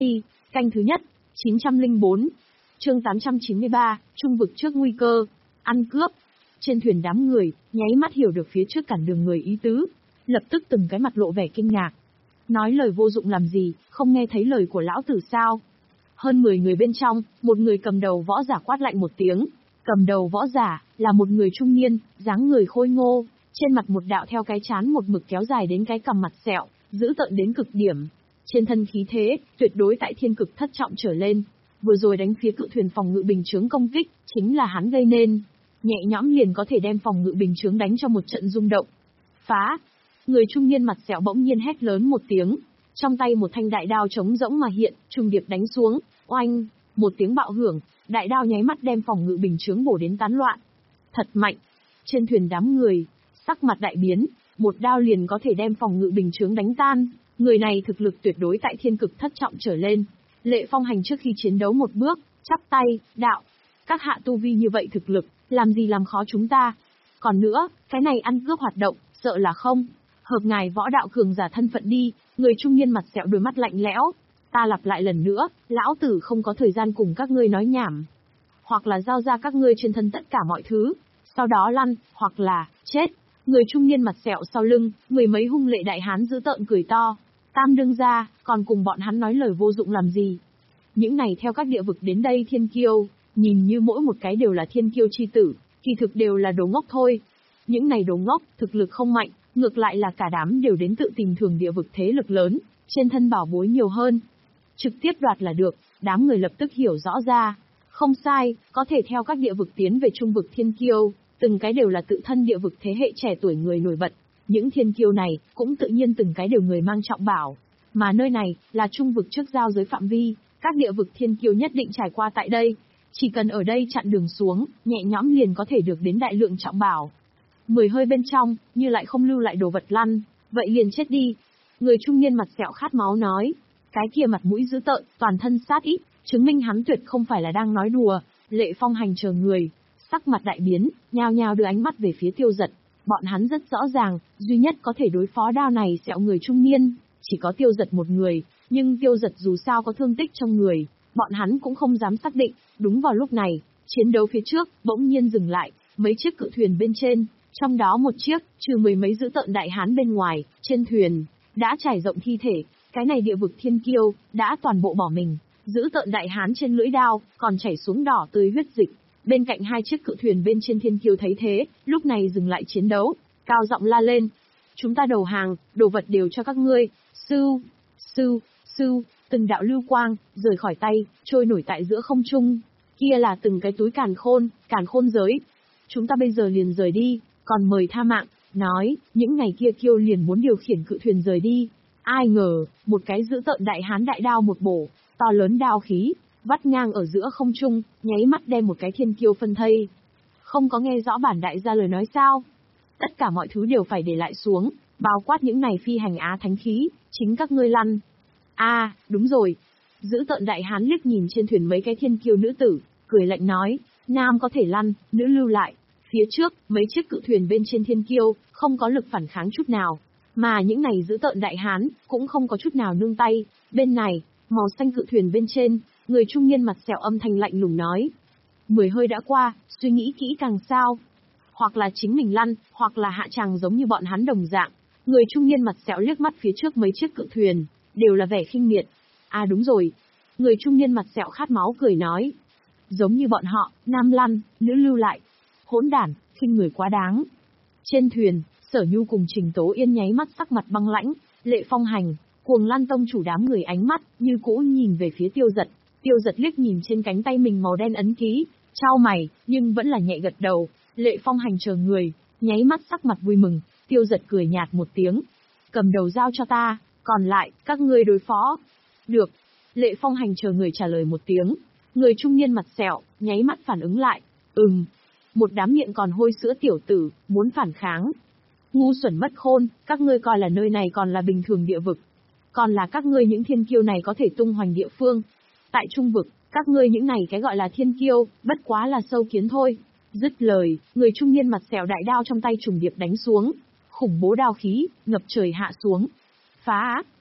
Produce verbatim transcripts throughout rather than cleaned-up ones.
Canh thứ nhất, chín trăm lẻ bốn. Chương tám trăm chín mươi ba, trung vực trước nguy cơ. Ăn cướp. Trên thuyền đám người, nháy mắt hiểu được phía trước cản đường người ý tứ. Lập tức từng cái mặt lộ vẻ kinh ngạc. Nói lời vô dụng làm gì, không nghe thấy lời của lão tử sao? Hơn mười người bên trong, một người cầm đầu võ giả quát lạnh một tiếng. Cầm đầu võ giả, là một người trung niên, dáng người khôi ngô, trên mặt một đạo theo cái chán một mực kéo dài đến cái cằm mặt sẹo, dữ tợn đến cực điểm. Trên thân khí thế, tuyệt đối tại thiên cực thất trọng trở lên. Vừa rồi đánh phía cự thuyền phòng ngự bình chướng công kích, chính là hắn gây nên. Nhẹ nhõm liền có thể đem phòng ngự bình chướng đánh cho một trận rung động. Phá! Người trung niên mặt sẹo bỗng nhiên hét lớn một tiếng. Trong tay một thanh đại đao trống rỗng mà hiện, trùng điệp đánh xuống, oanh! Một tiếng bạo hưởng, đại đao nháy mắt đem phòng ngự bình chướng bổ đến tán loạn. Thật mạnh! Trên thuyền đám người, sắc mặt đại biến, một đao liền có thể đem phòng ngự bình chướng đánh tan. Người này thực lực tuyệt đối tại thiên cực thất trọng trở lên. Lệ Phong Hành trước khi chiến đấu một bước, chắp tay, đạo. Các hạ tu vi như vậy thực lực, làm gì làm khó chúng ta. Còn nữa, cái này ăn cướp hoạt động, sợ là không. Hợp ngài võ đạo cường giả thân phận đi, người trung niên mặt sẹo đôi mắt lạnh lẽo. Ta lặp lại lần nữa, lão tử không có thời gian cùng các ngươi nói nhảm. Hoặc là giao ra các ngươi trên thân tất cả mọi thứ, sau đó lăn, hoặc là, chết. Người trung niên mặt sẹo sau lưng, mười mấy hung lệ đại hán dữ tợn cười to. Tam đương gia, còn cùng bọn hắn nói lời vô dụng làm gì? Những này theo các địa vực đến đây thiên kiêu, nhìn như mỗi một cái đều là thiên kiêu chi tử, kỳ thực đều là đồ ngốc thôi. Những này đồ ngốc, thực lực không mạnh, ngược lại là cả đám đều đến tự tìm thường địa vực thế lực lớn, trên thân bảo bối nhiều hơn. Trực tiếp đoạt là được, đám người lập tức hiểu rõ ra. Không sai, có thể theo các địa vực tiến về trung vực thiên kiêu, từng cái đều là tự thân địa vực thế hệ trẻ tuổi người nổi bật. Những thiên kiêu này, cũng tự nhiên từng cái đều người mang trọng bảo. Mà nơi này, là trung vực trước giao giới phạm vi, các địa vực thiên kiêu nhất định trải qua tại đây. Chỉ cần ở đây chặn đường xuống, nhẹ nhõm liền có thể được đến đại lượng trọng bảo. Mười hơi bên trong, như lại không lưu lại đồ vật lăn, vậy liền chết đi. Người trung niên mặt sẹo khát máu nói, cái kia mặt mũi dữ tợn, toàn thân sát ý, chứng minh hắn tuyệt không phải là đang nói đùa. Lệ Phong Hành chờ người, sắc mặt đại biến, nhao nhao đưa ánh mắt về phía Tiêu Dật. Bọn hắn rất rõ ràng, duy nhất có thể đối phó đao này sẹo người trung niên, chỉ có Tiêu Dật một người, nhưng Tiêu Dật dù sao có thương tích trong người, bọn hắn cũng không dám xác định. Đúng vào lúc này, chiến đấu phía trước, bỗng nhiên dừng lại, mấy chiếc cự thuyền bên trên, trong đó một chiếc, trừ mười mấy dữ tợn đại hán bên ngoài, trên thuyền, đã trải rộng thi thể, cái này địa vực thiên kiêu, đã toàn bộ bỏ mình, dữ tợn đại hán trên lưỡi đao, còn chảy xuống đỏ tươi huyết dịch. Bên cạnh hai chiếc cự thuyền bên trên thiên kiêu thấy thế, lúc này dừng lại chiến đấu, cao giọng la lên. Chúng ta đầu hàng, đồ vật đều cho các ngươi, sưu, sưu, sưu, từng đạo lưu quang, rời khỏi tay, trôi nổi tại giữa không trung. Kia là từng cái túi càn khôn, càn khôn giới. Chúng ta bây giờ liền rời đi, còn mời tha mạng, nói, những ngày kia kiêu liền muốn điều khiển cự thuyền rời đi. Ai ngờ, một cái dữ tợn đại hán đại đao một bổ, to lớn đao khí, vắt ngang ở giữa không trung, nháy mắt đem một cái thiên kiêu phân thây. Không có nghe rõ bản đại gia lời nói sao? Tất cả mọi thứ đều phải để lại xuống, bao quát những này phi hành á thánh khí, chính các ngươi lăn. A, à, đúng rồi. Dữ tợn đại hán liếc nhìn trên thuyền mấy cái thiên kiêu nữ tử, cười lạnh nói, nam có thể lăn, nữ lưu lại. Phía trước, mấy chiếc cự thuyền bên trên thiên kiêu, không có lực phản kháng chút nào. Mà những này dữ tợn đại hán, cũng không có chút nào nương tay. Bên này, màu xanh cự thuyền bên trên, người trung niên mặt sẹo âm thanh lạnh lùng nói. Mười hơi đã qua, suy nghĩ kỹ càng sao. Hoặc là chính mình lăn, hoặc là hạ tràng giống như bọn hắn đồng dạng. Người trung niên mặt sẹo liếc mắt phía trước mấy chiếc cự thuyền, đều là vẻ khinh miệt. À đúng rồi. Người trung niên mặt sẹo khát máu cười nói. Giống như bọn họ, nam lăn, nữ lưu lại. Hỗn đản, khinh người quá đáng. Trên thuyền, Sở Nhu cùng Trình Tố Yên nháy mắt sắc mặt băng lãnh. Lệ Phong Hành, Cuồng Lan tông chủ đám người ánh mắt, như cũ nhìn về phía Tiêu Dật. Tiêu Dật liếc nhìn trên cánh tay mình màu đen ấn ký, chau mày, nhưng vẫn là nhẹ gật đầu. Lệ Phong Hành chờ người, nháy mắt sắc mặt vui mừng. Tiêu Dật cười nhạt một tiếng. Cầm đầu giao cho ta, còn lại, các ngươi đối phó. Được. Lệ Phong Hành chờ người trả lời một tiếng. Người trung niên mặt sẹo, nháy mắt phản ứng lại. Ừm. Một đám miệng còn hôi sữa tiểu tử, muốn phản kháng. Ngu xuẩn mất khôn, các ngươi coi là nơi này còn là bình thường địa vực. Còn là các ngươi những thiên kiêu này có thể tung hoành địa phương. Tại trung vực, các ngươi những này cái gọi là thiên kiêu, bất quá là sâu kiến thôi. Dứt lời, người trung niên mặt sẹo đại đao trong tay trùng điệp đánh xuống. Khủng bố đao khí, ngập trời hạ xuống. Phá!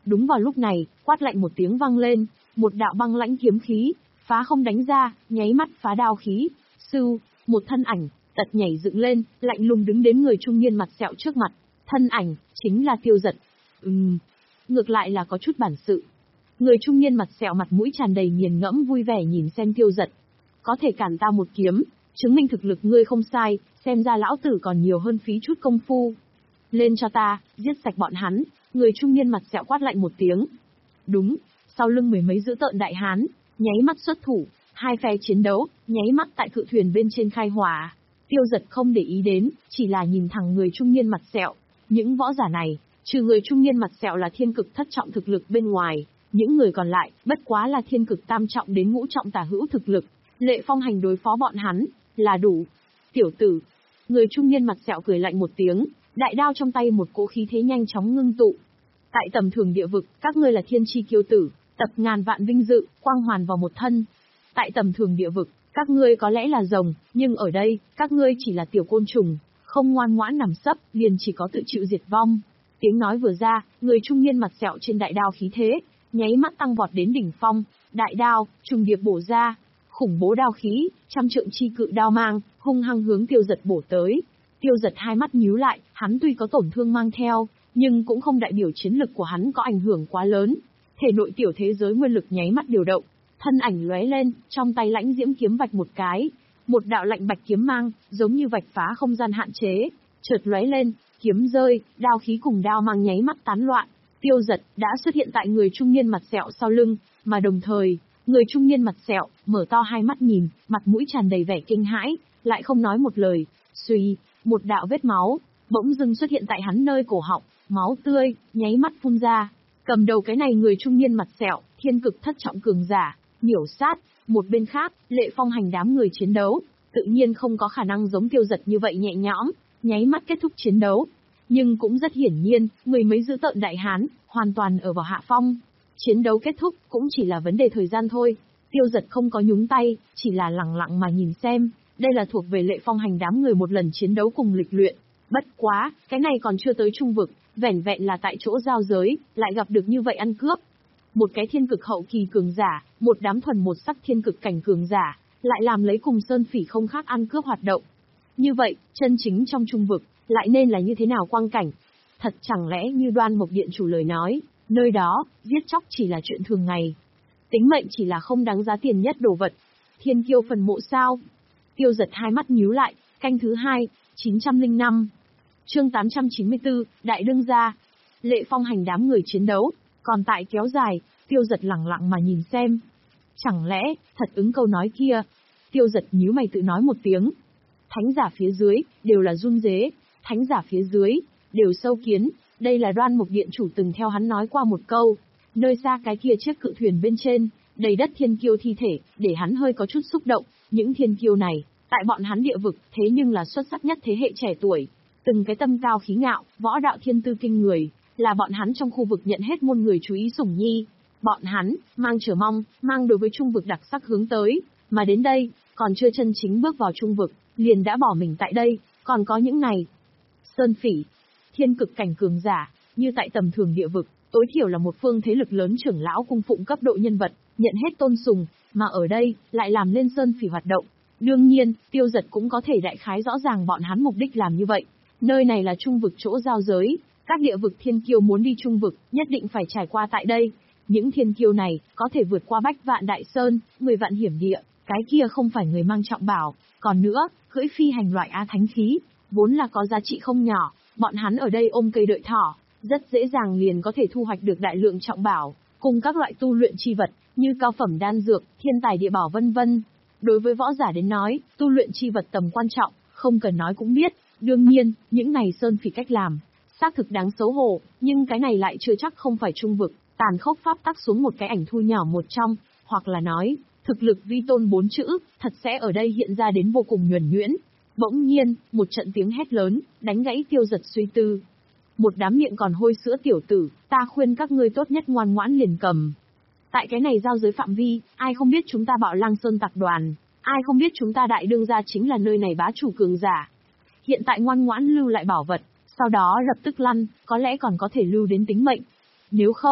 Đúng vào lúc này, quát lạnh một tiếng vang lên, một đạo băng lãnh kiếm khí, phá không đánh ra, nháy mắt phá đao khí. Sưu, một thân ảnh, tật nhảy dựng lên, lạnh lùng đứng đến người trung niên mặt sẹo trước mặt. Thân ảnh, chính là Tiêu Dật. Ừm, ngược lại là có chút bản sự. Người trung niên mặt sẹo mặt mũi tràn đầy nghiền ngẫm vui vẻ nhìn xem Tiêu Dật. Có thể cản ta một kiếm, chứng minh thực lực ngươi không sai, xem ra lão tử còn nhiều hơn phí chút công phu. Lên cho ta, giết sạch bọn hắn, người trung niên mặt sẹo quát lạnh một tiếng. Đúng, sau lưng mười mấy dữ tợn đại hán, nháy mắt xuất thủ, hai phe chiến đấu, nháy mắt tại cự thuyền bên trên khai hỏa. Tiêu Dật không để ý đến, chỉ là nhìn thẳng người trung niên mặt sẹo. Những võ giả này, trừ người trung niên mặt sẹo là thiên cực thất trọng thực lực bên ngoài, những người còn lại, bất quá là thiên cực tam trọng đến ngũ trọng tả hữu thực lực. Lệ Phong Hành đối phó bọn hắn, là đủ. Tiểu tử, người trung niên mặt sẹo cười lạnh một tiếng, đại đao trong tay một cỗ khí thế nhanh chóng ngưng tụ. Tại tầm thường địa vực, các ngươi là thiên chi kiêu tử, tập ngàn vạn vinh dự, quang hoàn vào một thân. Tại tầm thường địa vực, các ngươi có lẽ là rồng, nhưng ở đây, các ngươi chỉ là tiểu côn trùng, không ngoan ngoãn nằm sấp, liền chỉ có tự chịu diệt vong. Tiếng nói vừa ra, người trung niên mặt sẹo trên đại đao khí thế, nháy mắt tăng vọt đến đỉnh phong, đại đao, trùng điệp bổ ra, khủng bố đao khí, trăm trượng chi cự đao mang, hung hăng hướng Tiêu Dật bổ tới. Tiêu Dật hai mắt nhíu lại, hắn tuy có tổn thương mang theo, nhưng cũng không đại biểu chiến lực của hắn có ảnh hưởng quá lớn. Thể nội tiểu thế giới nguyên lực nháy mắt điều động, thân ảnh lóe lên, trong tay lãnh diễm kiếm vạch một cái, một đạo lạnh bạch kiếm mang, giống như vạch phá không gian hạn chế, chợt lóe lên, kiếm rơi, đao khí cùng đao mang nháy mắt tán loạn. Tiêu Dật đã xuất hiện tại người trung niên mặt sẹo sau lưng, mà đồng thời, người trung niên mặt sẹo mở to hai mắt nhìn, mặt mũi tràn đầy vẻ kinh hãi, lại không nói một lời. Suy, một đạo vết máu bỗng dưng xuất hiện tại hắn nơi cổ họng, máu tươi nháy mắt phun ra. Cầm đầu cái này người trung niên mặt sẹo, thiên cực thất trọng cường giả, miểu sát. Một bên khác, Lệ Phong Hành đám người chiến đấu, tự nhiên không có khả năng giống Tiêu Dật như vậy nhẹ nhõm, nháy mắt kết thúc chiến đấu. Nhưng cũng rất hiển nhiên, mười mấy dữ tợn đại hán, hoàn toàn ở vào hạ phong. Chiến đấu kết thúc, cũng chỉ là vấn đề thời gian thôi. Tiêu Dật không có nhúng tay, chỉ là lặng lặng mà nhìn xem. Đây là thuộc về Lệ Phong Hành đám người một lần chiến đấu cùng lịch luyện. Bất quá, cái này còn chưa tới trung vực, vẻn vẹn là tại chỗ giao giới, lại gặp được như vậy ăn cướp. Một cái thiên cực hậu kỳ cường giả, một đám thuần một sắc thiên cực cảnh cường giả, lại làm lấy cùng Sơn Phỉ không khác ăn cướp hoạt động. Như vậy, chân chính trong trung vực, lại nên là như thế nào quang cảnh? Thật chẳng lẽ như Đoan Mộc Điện chủ lời nói, nơi đó, giết chóc chỉ là chuyện thường ngày. Tính mệnh chỉ là không đáng giá tiền nhất đồ vật. Thiên kiêu phần mộ sao? Tiêu Dật hai mắt nhíu lại, canh thứ hai, chín trăm lẻ năm. Chương tám trăm chín mươi tư, Đại Đương gia. Lệ Phong Hành đám người chiến đấu, còn tại kéo dài, Tiêu Dật lẳng lặng mà nhìn xem. Chẳng lẽ, thật ứng câu nói kia? Tiêu Dật nhíu mày tự nói một tiếng. Thánh giả phía dưới, đều là run rế, thánh giả phía dưới, đều sâu kiến, đây là Đoan Mộc Điện chủ từng theo hắn nói qua một câu. Nơi xa cái kia chiếc cự thuyền bên trên, đầy đất thiên kiêu thi thể, để hắn hơi có chút xúc động, những thiên kiêu này, tại bọn hắn địa vực, thế nhưng là xuất sắc nhất thế hệ trẻ tuổi. Từng cái tâm cao khí ngạo, võ đạo thiên tư kinh người, là bọn hắn trong khu vực nhận hết muôn người chú ý sủng nhi. Bọn hắn, mang chờ mong, mang đối với trung vực đặc sắc hướng tới, mà đến đây, còn chưa chân chính bước vào trung vực, liền đã bỏ mình tại đây, còn có những này. Sơn Phỉ, thiên cực cảnh cường giả, như tại tầm thường địa vực, tối thiểu là một phương thế lực lớn trưởng lão cung phụng cấp độ nhân vật, nhận hết tôn sùng, mà ở đây, lại làm lên Sơn Phỉ hoạt động. Đương nhiên, Tiêu Dật cũng có thể đại khái rõ ràng bọn hắn mục đích làm như vậy. Nơi này là trung vực chỗ giao giới, các địa vực thiên kiêu muốn đi trung vực, nhất định phải trải qua tại đây. Những thiên kiêu này, có thể vượt qua bách vạn đại sơn, mười vạn hiểm địa, cái kia không phải người mang trọng bảo. Còn nữa, cưỡi phi hành loại á thánh khí, vốn là có giá trị không nhỏ, bọn hắn ở đây ôm cây đợi thỏ, rất dễ dàng liền có thể thu hoạch được đại lượng trọng bảo, cùng các loại tu luyện chi vật, như cao phẩm đan dược, thiên tài địa bảo vân vân. Đối với võ giả đến nói, tu luyện chi vật tầm quan trọng, không cần nói cũng biết. Đương nhiên, những này Sơn Phỉ cách làm, xác thực đáng xấu hổ, nhưng cái này lại chưa chắc không phải trung vực, tàn khốc pháp tắc xuống một cái ảnh thu nhỏ một trong, hoặc là nói, thực lực vi tôn bốn chữ, thật sẽ ở đây hiện ra đến vô cùng nhuần nhuyễn. Bỗng nhiên, một trận tiếng hét lớn, đánh gãy Tiêu Dật suy tư. Một đám miệng còn hôi sữa tiểu tử, ta khuyên các ngươi tốt nhất ngoan ngoãn liền cầm. Tại cái này giao giới phạm vi, ai không biết chúng ta Bạo Lang Sơn tập đoàn, ai không biết chúng ta Đại Đương gia chính là nơi này bá chủ cường giả. Hiện tại ngoan ngoãn lưu lại bảo vật, sau đó lập tức lăn, có lẽ còn có thể lưu đến tính mệnh. Nếu không,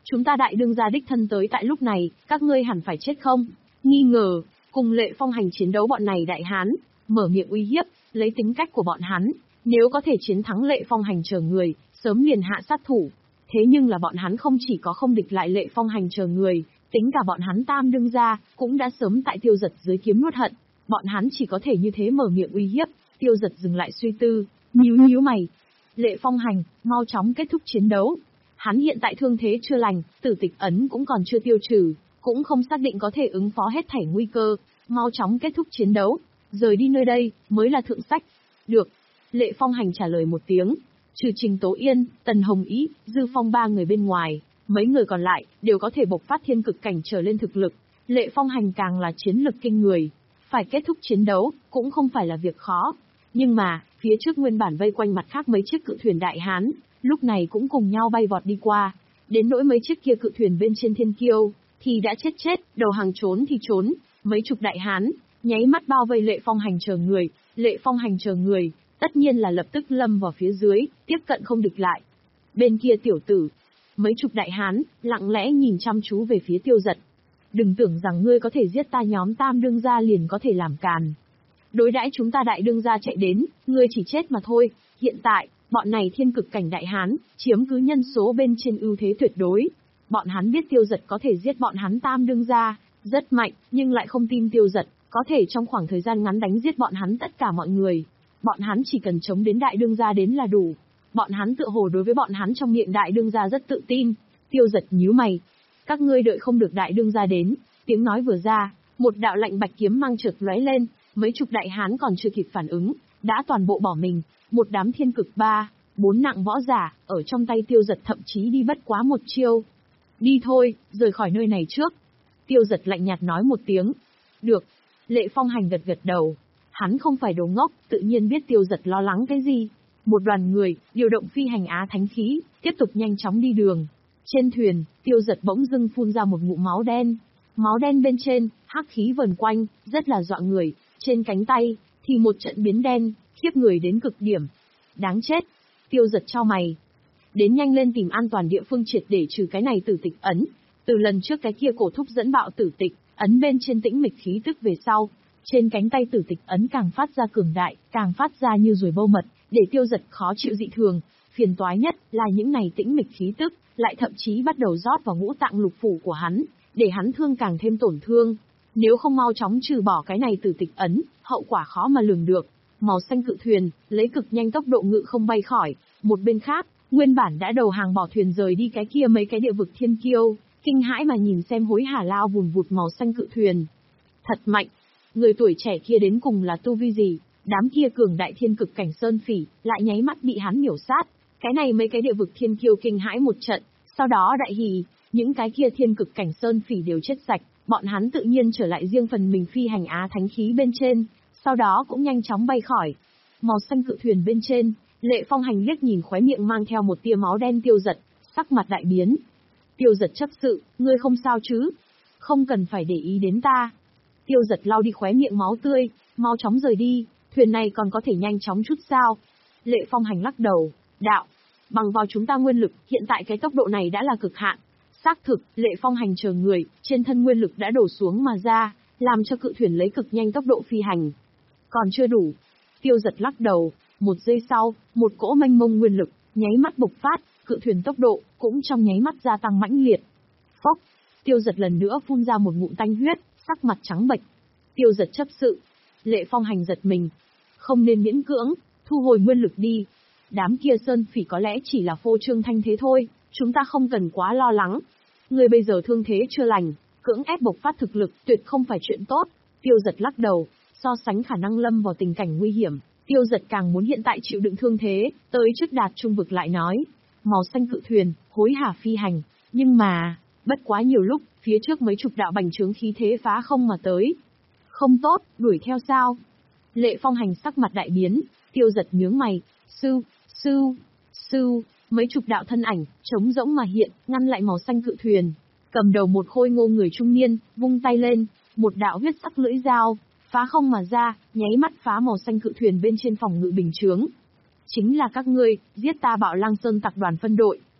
chúng ta đại đương gia đích thân tới tại lúc này, các ngươi hẳn phải chết không? Nghi ngờ, cùng Lệ Phong Hành chiến đấu bọn này đại hán, mở miệng uy hiếp, lấy tính cách của bọn hắn, nếu có thể chiến thắng Lệ Phong Hành chờ người, sớm liền hạ sát thủ. Thế nhưng là bọn hắn không chỉ có không địch lại Lệ Phong Hành chờ người, tính cả bọn hắn tam đương gia, cũng đã sớm tại Tiêu Giật dưới kiếm nuốt hận. Bọn hắn chỉ có thể như thế mở miệng uy hiếp, Tiêu Giật dừng lại suy tư, nhíu nhíu mày. Lệ Phong Hành, mau chóng kết thúc chiến đấu. Hắn hiện tại thương thế chưa lành, tử tịch ấn cũng còn chưa tiêu trừ, cũng không xác định có thể ứng phó hết thảy nguy cơ, mau chóng kết thúc chiến đấu, rời đi nơi đây, mới là thượng sách. Được. Lệ Phong Hành trả lời một tiếng, trừ Trình Tố Yên, Tần Hồng Ý, Dư Phong ba người bên ngoài, mấy người còn lại, đều có thể bộc phát thiên cực cảnh trở lên thực lực. Lệ Phong Hành càng là chiến lực kinh người, phải kết thúc chiến đấu, cũng không phải là việc khó. Nhưng mà, phía trước nguyên bản vây quanh mặt khác mấy chiếc cự thuyền đại hán, lúc này cũng cùng nhau bay vọt đi qua. Đến nỗi mấy chiếc kia cự thuyền bên trên thiên kiêu, thì đã chết chết, đầu hàng trốn thì trốn, mấy chục đại hán, nháy mắt bao vây Lệ Phong Hành chờ người, Lệ Phong Hành chờ người, tất nhiên là lập tức lâm vào phía dưới, tiếp cận không địch lại. Bên kia tiểu tử, mấy chục đại hán, lặng lẽ nhìn chăm chú về phía Tiêu Giật. Đừng tưởng rằng ngươi có thể giết ta nhóm tam đương gia liền có thể làm càn. Đối đãi chúng ta đại đương gia chạy đến, ngươi chỉ chết mà thôi. Hiện tại, bọn này thiên cực cảnh đại hán, chiếm cứ nhân số bên trên ưu thế tuyệt đối. Bọn hắn biết Tiêu Giật có thể giết bọn hắn tam đương gia, rất mạnh, nhưng lại không tin Tiêu Giật có thể trong khoảng thời gian ngắn đánh giết bọn hắn tất cả mọi người. Bọn hắn chỉ cần chống đến đại đương gia đến là đủ. Bọn hắn tựa hồ đối với bọn hắn trong miệng đại đương gia rất tự tin. Tiêu Giật nhíu mày. Các ngươi đợi không được đại đương gia đến. Tiếng nói vừa ra, một đạo lạnh bạch kiếm mang chợt lóe lên, mấy chục đại hán còn chưa kịp phản ứng, đã toàn bộ bỏ mình. Một đám thiên cực ba, bốn nặng võ giả, ở trong tay Tiêu Giật thậm chí đi bất quá một chiêu. Đi thôi, rời khỏi nơi này trước. Tiêu Giật lạnh nhạt nói một tiếng. Được. Lệ Phong Hành gật gật đầu. Hắn không phải đồ ngốc, tự nhiên biết Tiêu Giật lo lắng cái gì. Một đoàn người, điều động phi hành á thánh khí, tiếp tục nhanh chóng đi đường. Trên thuyền, Tiêu Giật bỗng dưng phun ra một ngụm máu đen. Máu đen bên trên, hắc khí vần quanh, rất là dọa người. Trên cánh tay, thì một trận biến đen, khiếp người đến cực điểm. Đáng chết. Tiêu Giật chau mày. Đến nhanh lên tìm an toàn địa phương triệt để trừ cái này tử tịch ấn. Từ lần trước cái kia cổ thúc dẫn bạo tử tịch, ấn bên trên tĩnh mịch khí tức về sau. Trên cánh tay tử tịch ấn càng phát ra cường đại, càng phát ra như ruồi bâu mật, để Tiêu Giật khó chịu dị thường. Phiền toái nhất là những này tĩnh mịch khí tức, lại thậm chí bắt đầu rót vào ngũ tạng lục phủ của hắn, để hắn thương càng thêm tổn thương. Nếu không mau chóng trừ bỏ cái này tử tịch ấn, hậu quả khó mà lường được. Màu xanh cự thuyền, lấy cực nhanh tốc độ ngự không bay khỏi. Một bên khác, nguyên bản đã đầu hàng bỏ thuyền rời đi cái kia mấy cái địa vực thiên kiêu, kinh hãi mà nhìn xem hối hả lao vùn vụt màu xanh cự thuyền. Thật mạnh. Người tuổi trẻ kia đến cùng là tu vi gì? Đám kia cường đại thiên cực cảnh sơn phỉ, lại nháy mắt bị hắn miểu sát. Cái này mấy cái địa vực thiên kiêu kinh hãi một trận, sau đó đại hỉ, những cái kia thiên cực cảnh sơn phỉ đều chết sạch, bọn hắn tự nhiên trở lại riêng phần mình phi hành á thánh khí bên trên, sau đó cũng nhanh chóng bay khỏi. Màu xanh cự thuyền bên trên, Lệ Phong Hành liếc nhìn khóe miệng mang theo một tia máu đen Tiêu Giật, sắc mặt đại biến. Tiêu Giật chấp sự, ngươi không sao chứ? Không cần phải để ý đến ta. Tiêu Giật lau đi khóe miệng máu tươi, mau chóng rời đi, thuyền này còn có thể nhanh chóng chút sao? Lệ Phong Hành lắc đầu, đạo, bằng vào chúng ta nguyên lực, hiện tại cái tốc độ này đã là cực hạn. Xác thực, Lệ Phong Hành chờ người, trên thân nguyên lực đã đổ xuống mà ra, làm cho cự thuyền lấy cực nhanh tốc độ phi hành. Còn chưa đủ. Tiêu Giật lắc đầu, một giây sau, một cỗ mênh mông nguyên lực, nháy mắt bộc phát, cự thuyền tốc độ, cũng trong nháy mắt gia tăng mãnh liệt. Phốc, Tiêu Giật lần nữa phun ra một ngụm tanh huyết, sắc mặt trắng bệch. Tiêu Giật chấp sự. Lệ Phong Hành giật mình. Không nên miễn cưỡng, thu hồi nguyên lực đi. Đám kia sơn phỉ có lẽ chỉ là phô trương thanh thế thôi, chúng ta không cần quá lo lắng. Người bây giờ thương thế chưa lành, cưỡng ép bộc phát thực lực tuyệt không phải chuyện tốt. Tiêu Giật lắc đầu, so sánh khả năng lâm vào tình cảnh nguy hiểm, Tiêu Giật càng muốn hiện tại chịu đựng thương thế, tới trước đạt trung vực lại nói. Màu xanh cự thuyền, hối hả phi hành, nhưng mà, bất quá nhiều lúc, phía trước mấy chục đạo bành trướng khí thế phá không mà tới. Không tốt, đuổi theo sao? Lệ Phong Hành sắc mặt đại biến, Tiêu Giật nhướng mày, sư, sư, sư, mấy chục đạo thân ảnh, trống rỗng mà hiện, ngăn lại màu xanh cự thuyền. Cầm đầu một khôi ngô người trung niên, vung tay lên, một đạo huyết sắc lưỡi dao, phá không mà ra, nháy mắt phá màu xanh cự thuyền bên trên phòng ngự bình chướng. Chính là các ngươi, giết ta Bạo Lang Sơn tặc đoàn phân đội.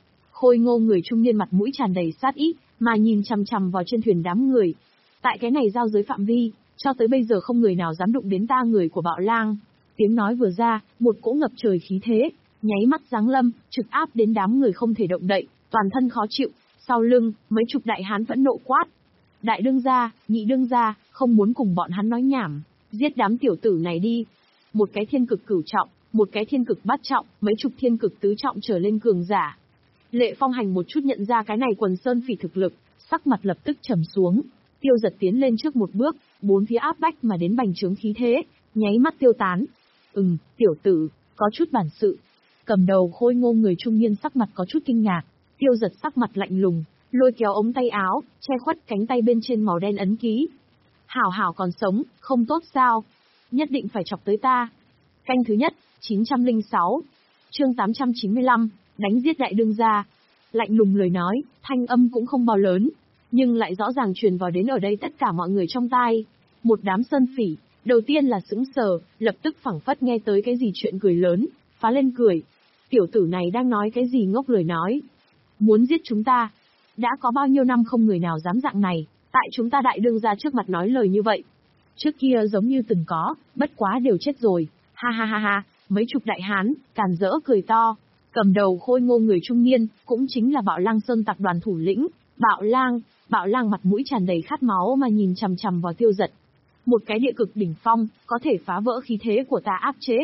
Khôi ngô người trung niên mặt mũi tràn đầy sát ý, mà nhìn chằm chằm vào trên thuyền đám người. Tại cái này giao giới phạm vi, cho tới bây giờ không người nào dám đụng đến ta người của Bạo Lang. Tiếng nói vừa ra, một cỗ ngập trời khí thế, nháy mắt giáng lâm, trực áp đến đám người không thể động đậy, toàn thân khó chịu. Sau lưng, mấy chục đại hán phẫn nộ quát: đại đương gia, nhị đương gia, không muốn cùng bọn hắn nói nhảm, giết đám tiểu tử này đi. Một cái thiên cực cửu trọng, một cái thiên cực bát trọng, mấy chục thiên cực tứ trọng trở lên cường giả. Lệ Phong Hành một chút nhận ra cái này quần sơn phỉ thực lực, sắc mặt lập tức trầm xuống. Tiêu Giật tiến lên trước một bước, bốn phía áp bách mà đến bành trướng khí thế, nháy mắt tiêu tán. Ừm, tiểu tử, có chút bản sự. Cầm đầu khôi ngô người trung niên sắc mặt có chút kinh ngạc. Tiêu Giật sắc mặt lạnh lùng, lôi kéo ống tay áo, che khuất cánh tay bên trên màu đen ấn ký. Hảo hảo còn sống, không tốt sao? Nhất định phải chọc tới ta. Canh thứ nhất, chín trăm lẻ sáu. Chương tám trăm chín mươi lăm, đánh giết đại đương gia. Lạnh lùng lời nói, thanh âm cũng không bao lớn, nhưng lại rõ ràng truyền vào đến ở đây tất cả mọi người trong tai. Một đám sơn phỉ, đầu tiên là sững sờ, lập tức phảng phất nghe tới cái gì chuyện cười lớn, phá lên cười. Tiểu tử này đang nói cái gì ngốc lời nói? Muốn giết chúng ta? Đã có bao nhiêu năm không người nào dám dạng này, tại chúng ta đại đương gia trước mặt nói lời như vậy. Trước kia giống như từng có, bất quá đều chết rồi. Ha ha ha ha, mấy chục đại hán, càn rỡ cười to. Cầm đầu khôi ngô người trung niên, cũng chính là Bạo Lang Sơn tập đoàn thủ lĩnh, Bạo Lang. Bạo Lang mặt mũi tràn đầy khát máu mà nhìn chằm chằm vào Tiêu Giật. Một cái địa cực đỉnh phong, có thể phá vỡ khí thế của ta áp chế.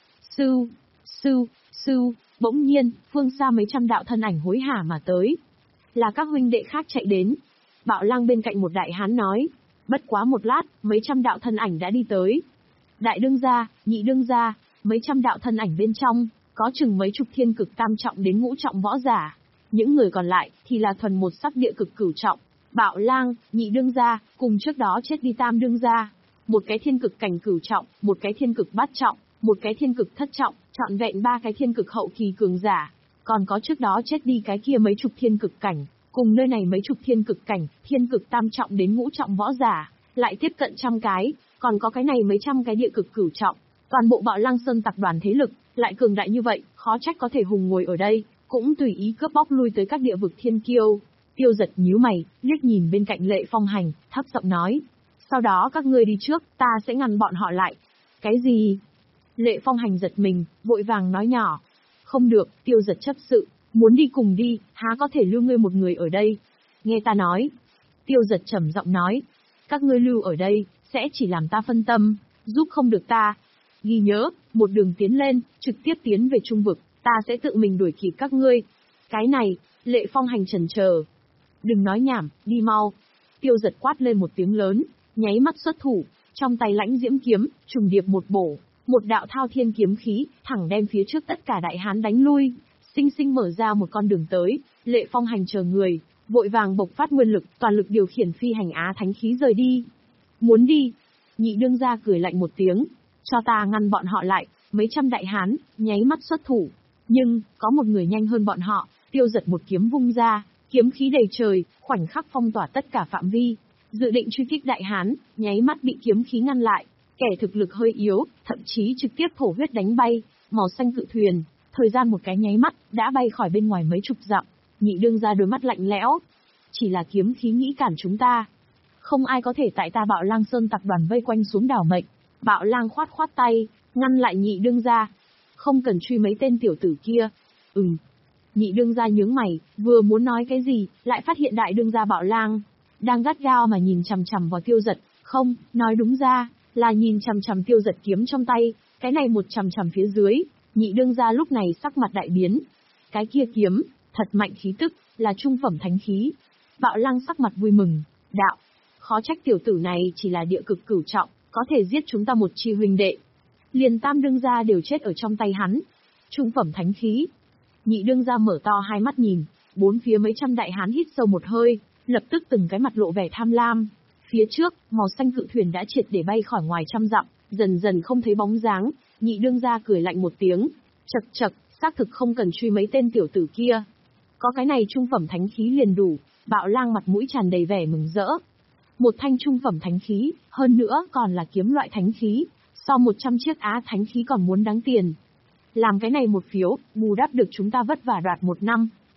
Sư, sư, sư, bỗng nhiên, phương xa mấy trăm đạo thân ảnh hối hả mà tới. Là các huynh đệ khác chạy đến. Bạo Lang bên cạnh một đại hán nói. Bất quá một lát, mấy trăm đạo thân ảnh đã đi tới. Đại đương gia, nhị đương gia, mấy trăm đạo thân ảnh bên trong, có chừng mấy chục thiên cực tam trọng đến ngũ trọng võ giả. Những người còn lại, thì là thuần một sắc địa cực cửu trọng. Bạo Lang, nhị đương gia, cùng trước đó chết đi tam đương gia. Một cái thiên cực cảnh cửu trọng, một cái thiên cực bát trọng, một cái thiên cực thất trọng, trọn vẹn ba cái thiên cực hậu kỳ cường giả. Còn có trước đó chết đi cái kia mấy chục thiên cực cảnh, cùng nơi này mấy chục thiên cực cảnh, thiên cực tam trọng đến ngũ trọng võ giả, lại tiếp cận trăm cái, còn có cái này mấy trăm cái địa cực cửu trọng. Toàn bộ Bạo Lang Sơn tập đoàn thế lực, lại cường đại như vậy, khó trách có thể hùng ngồi ở đây, cũng tùy ý cướp bóc lui tới các địa vực thiên kiêu. Tiêu Giật nhíu mày, liếc nhìn bên cạnh Lệ Phong Hành, thấp giọng nói. Sau đó các ngươi đi trước, ta sẽ ngăn bọn họ lại. Cái gì? Lệ Phong Hành giật mình, vội vàng nói nhỏ. Không được, Tiêu Giật chấp sự, muốn đi cùng đi, há có thể lưu ngươi một người ở đây. Nghe ta nói. Tiêu Giật trầm giọng nói. Các ngươi lưu ở đây, sẽ chỉ làm ta phân tâm, giúp không được ta. Ghi nhớ, một đường tiến lên, trực tiếp tiến về trung vực, ta sẽ tự mình đuổi kịp các ngươi. Cái này, Lệ Phong Hành chần chờ. Đừng nói nhảm, đi mau. Tiêu Giật quát lên một tiếng lớn, nháy mắt xuất thủ, trong tay lãnh diễm kiếm, trùng điệp một bổ, một đạo thao thiên kiếm khí, thẳng đem phía trước tất cả đại hán đánh lui, sinh sinh mở ra một con đường tới. Lệ Phong Hành chờ người, vội vàng bộc phát nguyên lực, toàn lực điều khiển phi hành á thánh khí rời đi. Muốn đi? Nhị đương gia cười lạnh một tiếng, cho ta ngăn bọn họ lại. Mấy trăm đại hán, nháy mắt xuất thủ, nhưng, có một người nhanh hơn bọn họ. Tiêu Giật một kiếm vung ra, kiếm khí đầy trời, khoảnh khắc phong tỏa tất cả phạm vi. Dự định truy kích đại hán, nháy mắt bị kiếm khí ngăn lại. Kẻ thực lực hơi yếu, thậm chí trực tiếp thổ huyết đánh bay, màu xanh cự thuyền, thời gian một cái nháy mắt, đã bay khỏi bên ngoài mấy chục dặm. Nhị đương gia đôi mắt lạnh lẽo. Chỉ là kiếm khí nghĩ cản chúng ta. Không ai có thể tại ta Bạo Lang Sơn tập đoàn vây quanh xuống đảo mệnh. Bạo Lang khoát khoát tay, ngăn lại nhị đương gia. Không cần truy mấy tên tiểu tử kia. Ừm. Nhị đương gia nhướng mày, vừa muốn nói cái gì, lại phát hiện đại đương gia Bạo Lang đang gắt gao mà nhìn chằm chằm vào Tiêu Giật. Không, nói đúng ra, là nhìn chằm chằm Tiêu Giật kiếm trong tay. Cái này một chằm chằm phía dưới. Nhị đương gia lúc này sắc mặt đại biến. Cái kia kiếm, thật mạnh khí tức, là trung phẩm thánh khí. Bạo Lang sắc mặt vui mừng. Đạo, khó trách tiểu tử này chỉ là địa cực cửu trọng, có thể giết chúng ta một chi huynh đệ. Liền tam đương gia đều chết ở trong tay hắn. Trung phẩm thánh khí. Nhị đương gia mở to hai mắt nhìn, bốn phía mấy trăm đại hán hít sâu một hơi, lập tức từng cái mặt lộ vẻ tham lam. Phía trước, màu xanh cự thuyền đã triệt để bay khỏi ngoài trăm dặm, dần dần không thấy bóng dáng. Nhị đương gia cười lạnh một tiếng, chậc chậc, xác thực không cần truy mấy tên tiểu tử kia. Có cái này trung phẩm thánh khí liền đủ. Bạo Lang mặt mũi tràn đầy vẻ mừng rỡ. Một thanh trung phẩm thánh khí, hơn nữa còn là kiếm loại thánh khí, so một trăm chiếc á thánh khí còn muốn đáng tiền. Làm cái này một phiếu, bù đắp được chúng ta vất vả đoạt một năm.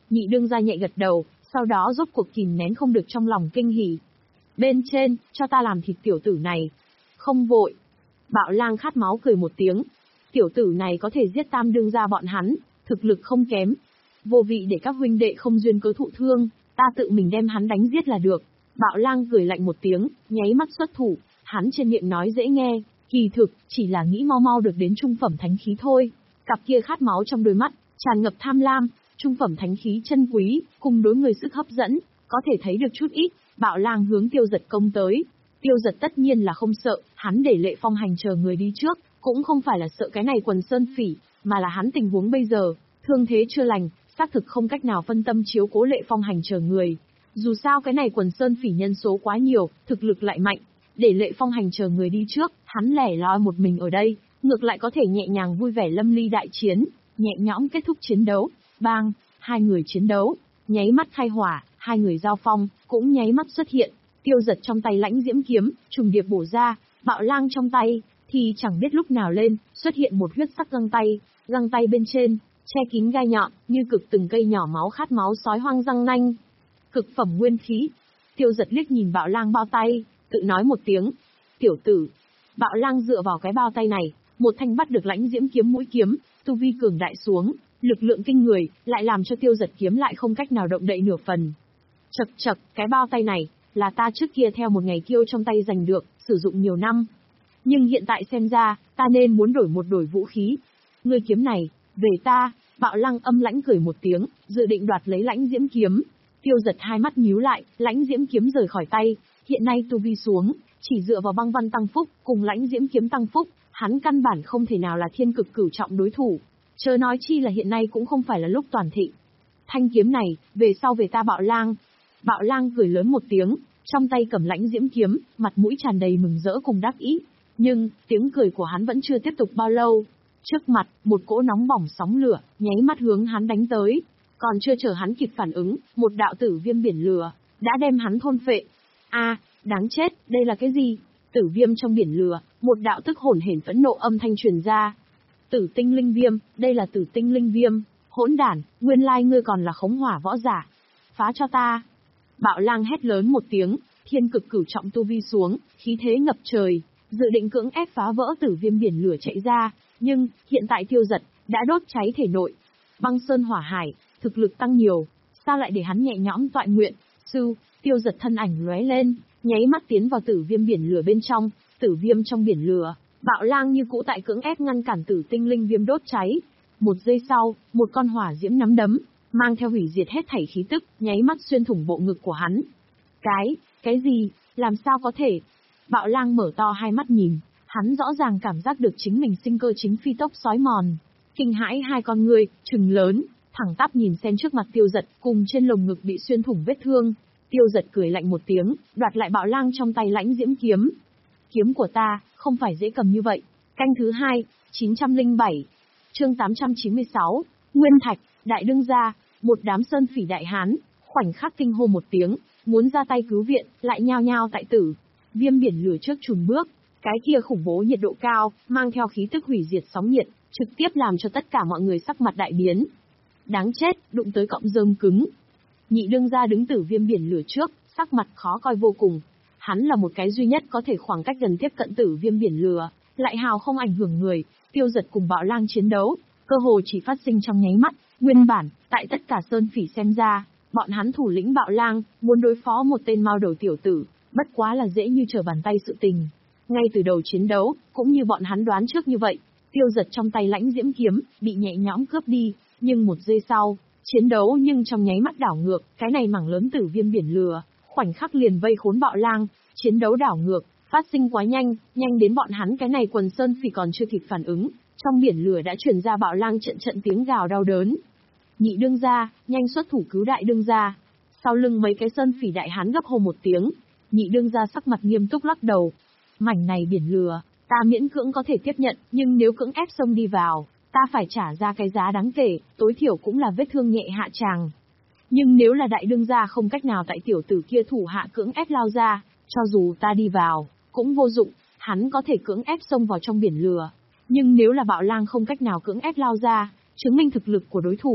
Nhị đương gia nhẹ gật đầu, sau đó rốt cuộc kìm nén không được trong lòng kinh hỉ. Bên trên, cho ta làm thịt tiểu tử này. Không vội. Bạo lang khát máu cười một tiếng. Tiểu tử này có thể giết tam đương gia bọn hắn, thực lực không kém. Vô vị để các huynh đệ không duyên cớ thụ thương, ta tự mình đem hắn đánh giết là được. Bạo lang cười lạnh một tiếng, nháy mắt xuất thủ, hắn trên miệng nói dễ nghe, kỳ thực, chỉ là nghĩ mau mau được đến trung phẩm thánh khí thôi. Cặp kia khát máu trong đôi mắt, tràn ngập tham lam, trung phẩm thánh khí chân quý, cùng đối người sức hấp dẫn, có thể thấy được chút ít. Bạo lang hướng Tiêu Giật công tới. Tiêu Giật tất nhiên là không sợ, hắn để Lệ Phong Hành chờ người đi trước, cũng không phải là sợ cái này quần sơn phỉ, mà là hắn tình huống bây giờ, thương thế chưa lành, xác thực không cách nào phân tâm chiếu cố Lệ Phong Hành chờ người. Dù sao cái này quần sơn phỉ nhân số quá nhiều, thực lực lại mạnh, để Lệ Phong Hành chờ người đi trước, hắn lẻ loi một mình ở đây, ngược lại có thể nhẹ nhàng vui vẻ lâm ly đại chiến, nhẹ nhõm kết thúc chiến đấu. Bang, hai người chiến đấu, nháy mắt khai hỏa, hai người giao phong, cũng nháy mắt xuất hiện. Tiêu Giật trong tay lãnh diễm kiếm, trùng điệp bổ ra, Bạo lang trong tay, thì chẳng biết lúc nào lên, xuất hiện một huyết sắc găng tay, găng tay bên trên, che kín gai nhọn, như cực từng cây nhỏ máu khát máu sói hoang răng nanh. Cực phẩm nguyên khí. Tiêu Giật liếc nhìn Bạo lang bao tay, tự nói một tiếng. Tiểu tử. Bạo lang dựa vào cái bao tay này, một thanh bắt được lãnh diễm kiếm mũi kiếm, tu vi cường đại xuống, lực lượng kinh người, lại làm cho Tiêu Giật kiếm lại không cách nào động đậy nửa phần. Chậc chậc, cái bao tay này, là ta trước kia theo một ngày kiêu trong tay giành được, sử dụng nhiều năm. Nhưng hiện tại xem ra, ta nên muốn đổi một đổi vũ khí. Ngươi kiếm này, về ta. Bạo lăng âm lãnh cười một tiếng, dự định đoạt lấy lãnh diễm kiếm. Tiêu Giật hai mắt nhíu lại, lãnh diễm kiếm rời khỏi tay, hiện nay tu vi xuống, chỉ dựa vào băng văn tăng phúc, cùng lãnh diễm kiếm tăng phúc, hắn căn bản không thể nào là thiên cực cửu trọng đối thủ. Chớ nói chi là hiện nay cũng không phải là lúc toàn thịnh. Thanh kiếm này, về sau về ta Bạo lang. Bạo lang cười lớn một tiếng, trong tay cầm lãnh diễm kiếm, mặt mũi tràn đầy mừng rỡ cùng đắc ý. Nhưng, tiếng cười của hắn vẫn chưa tiếp tục bao lâu. Trước mặt, một cỗ nóng bỏng sóng lửa, nháy mắt hướng hắn đánh tới. Còn chưa chờ hắn kịp phản ứng, một đạo tử viêm biển lửa, đã đem hắn thôn phệ. A, đáng chết, đây là cái gì? Tử viêm trong biển lửa, một đạo tức hồn hển phẫn nộ âm thanh truyền ra. Tử tinh linh viêm, đây là tử tinh linh viêm. Hỗn đản, nguyên lai ngươi còn là khống hỏa võ giả. Phá cho ta. Bạo lang hét lớn một tiếng, thiên cực cửu trọng tu vi xuống, khí thế ngập trời, dự định cưỡng ép phá vỡ tử viêm biển lửa chạy ra, nhưng, hiện tại Tiêu Giật, đã đốt cháy thể nội. Băng sơn hỏa hải, thực lực tăng nhiều, sao lại để hắn nhẹ nhõm toại nguyện. Sư, Tiêu Giật thân ảnh lóe lên, nháy mắt tiến vào tử viêm biển lửa bên trong, tử viêm trong biển lửa, Bạo lang như cũ tại cưỡng ép ngăn cản tử tinh linh viêm đốt cháy. Một giây sau, một con hỏa diễm nắm đấm, mang theo hủy diệt hết thảy khí tức, nháy mắt xuyên thủng bộ ngực của hắn. Cái, cái gì, làm sao có thể? Bạo lang mở to hai mắt nhìn, hắn rõ ràng cảm giác được chính mình sinh cơ chính phi tốc sói mòn. Kinh hãi hai con người, trừng lớn, thẳng tắp nhìn xem trước mặt Tiêu Giật, cùng trên lồng ngực bị xuyên thủng vết thương. Tiêu Giật cười lạnh một tiếng, đoạt lại Bạo lang trong tay lãnh diễm kiếm. Kiếm của ta, không phải dễ cầm như vậy. Canh thứ hai, chín trăm lẻ bảy. Chương tám trăm chín mươi sáu, Nguyên Thạch, đại đương gia, một đám sơn phỉ đại hán, khoảnh khắc kinh hô một tiếng, muốn ra tay cứu viện, lại nhao nhao tại tử. Viêm biển lửa trước chùn bước, cái kia khủng bố nhiệt độ cao, mang theo khí tức hủy diệt sóng nhiệt, trực tiếp làm cho tất cả mọi người sắc mặt đại biến. Đáng chết, đụng tới cọng rơm cứng. Nhị đương gia đứng tử viêm biển lửa trước, sắc mặt khó coi vô cùng. Hắn là một cái duy nhất có thể khoảng cách gần tiếp cận tử viêm biển lửa, lại hào không ảnh hưởng người. Tiêu Giật cùng Bạo lang chiến đấu, cơ hồ chỉ phát sinh trong nháy mắt. Nguyên bản, tại tất cả sơn phỉ xem ra, bọn hắn thủ lĩnh Bạo lang, muốn đối phó một tên mao đầu tiểu tử, bất quá là dễ như trở bàn tay sự tình. Ngay từ đầu chiến đấu, cũng như bọn hắn đoán trước như vậy, Tiêu Giật trong tay lãnh diễm kiếm, bị nhẹ nhõm cướp đi, nhưng một giây sau, chiến đấu nhưng trong nháy mắt đảo ngược, cái này mảng lớn tử viêm biển lửa, khoảnh khắc liền vây khốn Bạo lang, chiến đấu đảo ngược, phát sinh quá nhanh, nhanh đến bọn hắn cái này quần sơn phỉ còn chưa kịp phản ứng, trong biển lửa đã truyền ra Bạo lang trận trận tiếng gào đau đớn. Nhị đương gia, nhanh xuất thủ cứu đại đương gia. Sau lưng mấy cái sơn phỉ đại hán gấp hô một tiếng, nhị đương gia sắc mặt nghiêm túc lắc đầu. Mảnh này biển lửa, ta miễn cưỡng có thể tiếp nhận, nhưng nếu cưỡng ép xông đi vào, ta phải trả ra cái giá đáng kể, tối thiểu cũng là vết thương nhẹ hạ tràng. Nhưng nếu là đại đương gia không cách nào tại tiểu tử kia thủ hạ cưỡng ép lao ra, cho dù ta đi vào, cũng vô dụng, hắn có thể cưỡng ép xông vào trong biển lửa. Nhưng nếu là Bạo lang không cách nào cưỡng ép lao ra, chứng minh thực lực của đối thủ,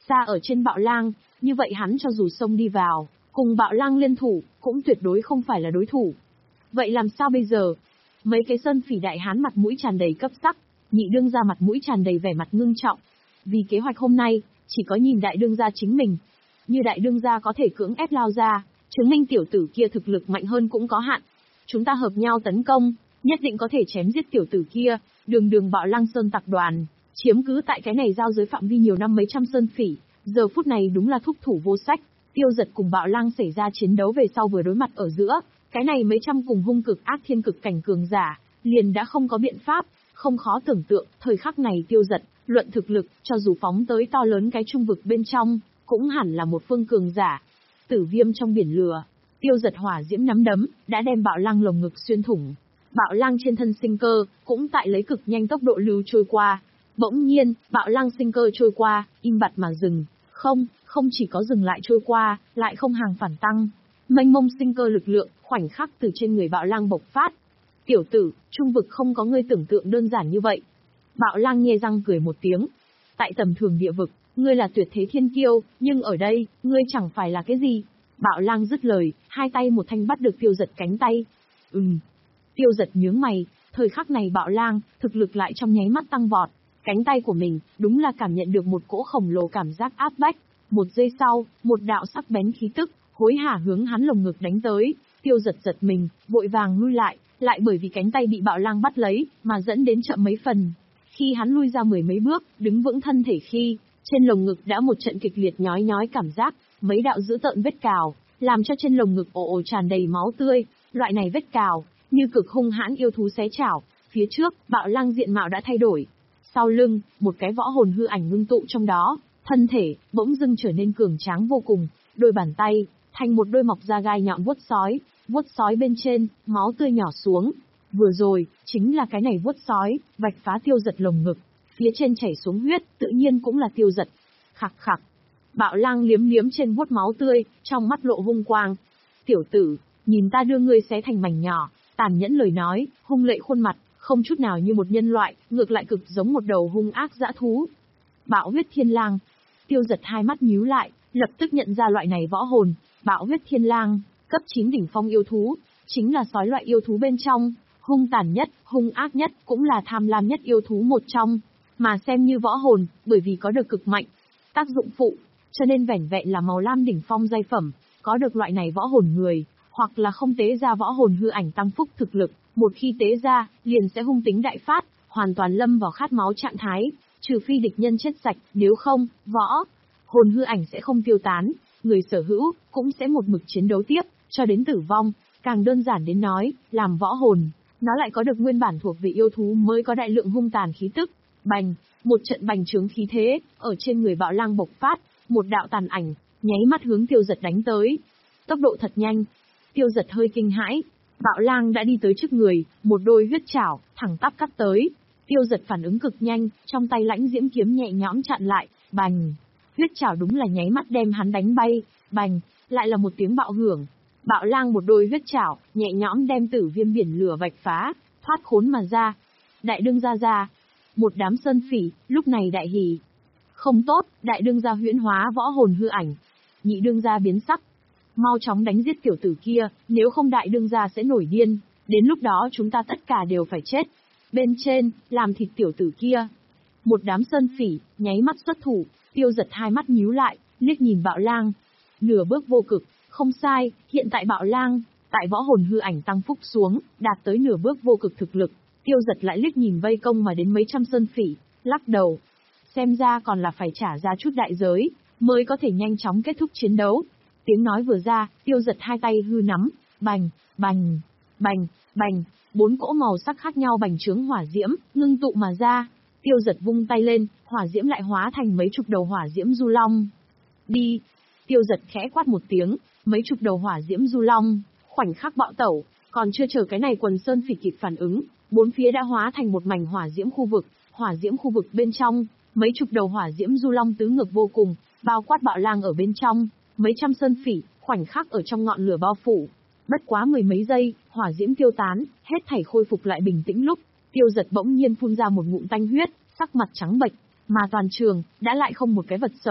xa ở trên Bạo Lang, như vậy hắn cho dù xông đi vào, cùng Bạo Lang liên thủ, cũng tuyệt đối không phải là đối thủ. Vậy làm sao bây giờ? Mấy cái sơn phỉ đại hán mặt mũi tràn đầy cấp sắc, nhị đương gia mặt mũi tràn đầy vẻ mặt ngưng trọng. Vì kế hoạch hôm nay, chỉ có nhìn đại đương gia chính mình. Như đại đương gia có thể cưỡng ép lao ra, chứng minh tiểu tử kia thực lực mạnh hơn cũng có hạn. Chúng ta hợp nhau tấn công, nhất định có thể chém giết tiểu tử kia, đường đường Bạo Lang Sơn tặc đoàn, chiếm cứ tại cái này giao giới phạm vi nhiều năm mấy trăm sơn phỉ, giờ phút này đúng là thúc thủ vô sách. Tiêu Giật cùng Bạo Lang xảy ra chiến đấu về sau vừa đối mặt ở giữa, cái này mấy trăm cùng hung cực ác thiên cực cảnh cường giả, liền đã không có biện pháp, không khó tưởng tượng, thời khắc này Tiêu Giật, luận thực lực, cho dù phóng tới to lớn cái trung vực bên trong, cũng hẳn là một phương cường giả. Tử viêm trong biển lửa, Tiêu Giật hỏa diễm nắm đấm, đã đem Bạo Lang lồng ngực xuyên thủng. Bạo Lang trên thân sinh cơ, cũng tại lấy cực nhanh tốc độ lưu trôi qua. Bỗng nhiên, Bạo Lang sinh cơ trôi qua, im bặt mà dừng. Không, không chỉ có dừng lại trôi qua, lại không hàng phản tăng. Mênh mông sinh cơ lực lượng, khoảnh khắc từ trên người Bạo Lang bộc phát. Tiểu tử, trung vực không có ngươi tưởng tượng đơn giản như vậy. Bạo Lang nhe răng cười một tiếng. Tại tầm thường địa vực, ngươi là tuyệt thế thiên kiêu, nhưng ở đây, ngươi chẳng phải là cái gì. Bạo Lang dứt lời, hai tay một thanh bắt được Tiêu Giật cánh tay. Ừm. Tiêu Giật nhướng mày, thời khắc này Bạo Lang, thực lực lại trong nháy mắt tăng vọt. Cánh tay của mình, đúng là cảm nhận được một cỗ khổng lồ cảm giác áp bách. Một giây sau, một đạo sắc bén khí tức, hối hả hướng hắn lồng ngực đánh tới. Tiêu Giật giật mình, vội vàng lui lại, lại bởi vì cánh tay bị Bạo Lang bắt lấy, mà dẫn đến chậm mấy phần. Khi hắn lui ra mười mấy bước, đứng vững thân thể khi, trên lồng ngực đã một trận kịch liệt nhói nhói cảm giác, mấy đạo dữ tợn vết cào, làm cho trên lồng ngực ồ ồ tràn đầy máu tươi. Loại này vết cào, như cực hung hãn yêu thú xé chảo. Phía trước, Bạo Lang diện mạo đã thay đổi. Sau lưng, một cái võ hồn hư ảnh ngưng tụ trong đó, thân thể bỗng dưng trở nên cường tráng vô cùng, đôi bàn tay thành một đôi mọc da gai nhọn vuốt sói, vuốt sói bên trên, máu tươi nhỏ xuống. Vừa rồi, chính là cái này vuốt sói, vạch phá Tiêu Giật lồng ngực, phía trên chảy xuống huyết, tự nhiên cũng là Tiêu Giật. Khặc khặc. Bạo Lang liếm liếm trên vuốt máu tươi, trong mắt lộ hung quang. Tiểu tử, nhìn ta đưa ngươi xé thành mảnh nhỏ, tàn nhẫn lời nói, hung lệ khuôn mặt, không chút nào như một nhân loại, ngược lại cực giống một đầu hung ác dã thú. Bạo huyết thiên lang. Tiêu Giật hai mắt nhíu lại, lập tức nhận ra loại này võ hồn. Bạo huyết thiên lang, cấp chín đỉnh phong yêu thú, chính là sói loại yêu thú bên trong, hung tàn nhất, hung ác nhất, cũng là tham lam nhất yêu thú một trong. Mà xem như võ hồn, bởi vì có được cực mạnh tác dụng phụ, cho nên vẻn vẹn là màu lam đỉnh phong giai phẩm, có được loại này võ hồn người, hoặc là không tế ra võ hồn hư ảnh tăng phúc thực lực, một khi tế ra, liền sẽ hung tính đại phát, hoàn toàn lâm vào khát máu trạng thái, trừ phi địch nhân chết sạch, nếu không, võ hồn hư ảnh sẽ không tiêu tán, người sở hữu cũng sẽ một mực chiến đấu tiếp, cho đến tử vong. Càng đơn giản đến nói, làm võ hồn, nó lại có được nguyên bản thuộc về yêu thú mới có đại lượng hung tàn khí tức. Bành, một trận bành trướng khí thế, ở trên người Bạo Lang bộc phát, một đạo tàn ảnh, nháy mắt hướng Tiêu Giật đánh tới. Tốc độ thật nhanh. Tiêu Giật hơi kinh hãi. Bạo Lang đã đi tới trước người, một đôi huyết chảo, thẳng tắp cắt tới. Tiêu Giật phản ứng cực nhanh, trong tay lãnh diễm kiếm nhẹ nhõm chặn lại, bành. Huyết chảo đúng là nháy mắt đem hắn đánh bay, bành, lại là một tiếng bạo hưởng. Bạo Lang một đôi huyết chảo, nhẹ nhõm đem tử viêm biển lửa vạch phá, thoát khốn mà ra. Đại đương gia ra. Một đám sơn phỉ, lúc này đại hỉ. Không tốt, đại đương gia huyễn hóa võ hồn hư ảnh. Nhị đương gia biến sắc. Mau chóng đánh giết tiểu tử kia, nếu không đại đương gia sẽ nổi điên, đến lúc đó chúng ta tất cả đều phải chết. Bên trên, làm thịt tiểu tử kia. Một đám sơn phỉ, nháy mắt xuất thủ, Tiêu Giật hai mắt nhíu lại, liếc nhìn Bạo Lang. Nửa bước vô cực, không sai, hiện tại Bạo Lang, tại võ hồn hư ảnh tăng phúc xuống, đạt tới nửa bước vô cực thực lực. Tiêu Giật lại liếc nhìn vây công mà đến mấy trăm sơn phỉ, lắc đầu. Xem ra còn là phải trả ra chút đại giới, mới có thể nhanh chóng kết thúc chiến đấu. Tiếng nói vừa ra, Tiêu Giật hai tay hư nắm, bành, bành, bành, bành, bốn cỗ màu sắc khác nhau bành trướng hỏa diễm, ngưng tụ mà ra. Tiêu Giật vung tay lên, hỏa diễm lại hóa thành mấy chục đầu hỏa diễm du long. Đi! Tiêu Giật khẽ quát một tiếng, mấy chục đầu hỏa diễm du long, khoảnh khắc bạo tẩu, còn chưa chờ cái này quần sơn phỉ kịp phản ứng, bốn phía đã hóa thành một mảnh hỏa diễm khu vực, hỏa diễm khu vực bên trong, mấy chục đầu hỏa diễm du long tứ ngược vô cùng, bao quát Bạo Lang ở bên trong, mấy trăm sơn phỉ, khoảnh khắc ở trong ngọn lửa bao phủ. Bất quá mười mấy giây, hỏa diễm tiêu tán, hết thảy khôi phục lại bình tĩnh lúc, Tiêu Giật bỗng nhiên phun ra một ngụm tanh huyết, sắc mặt trắng bệch, mà toàn trường đã lại không một cái vật sống,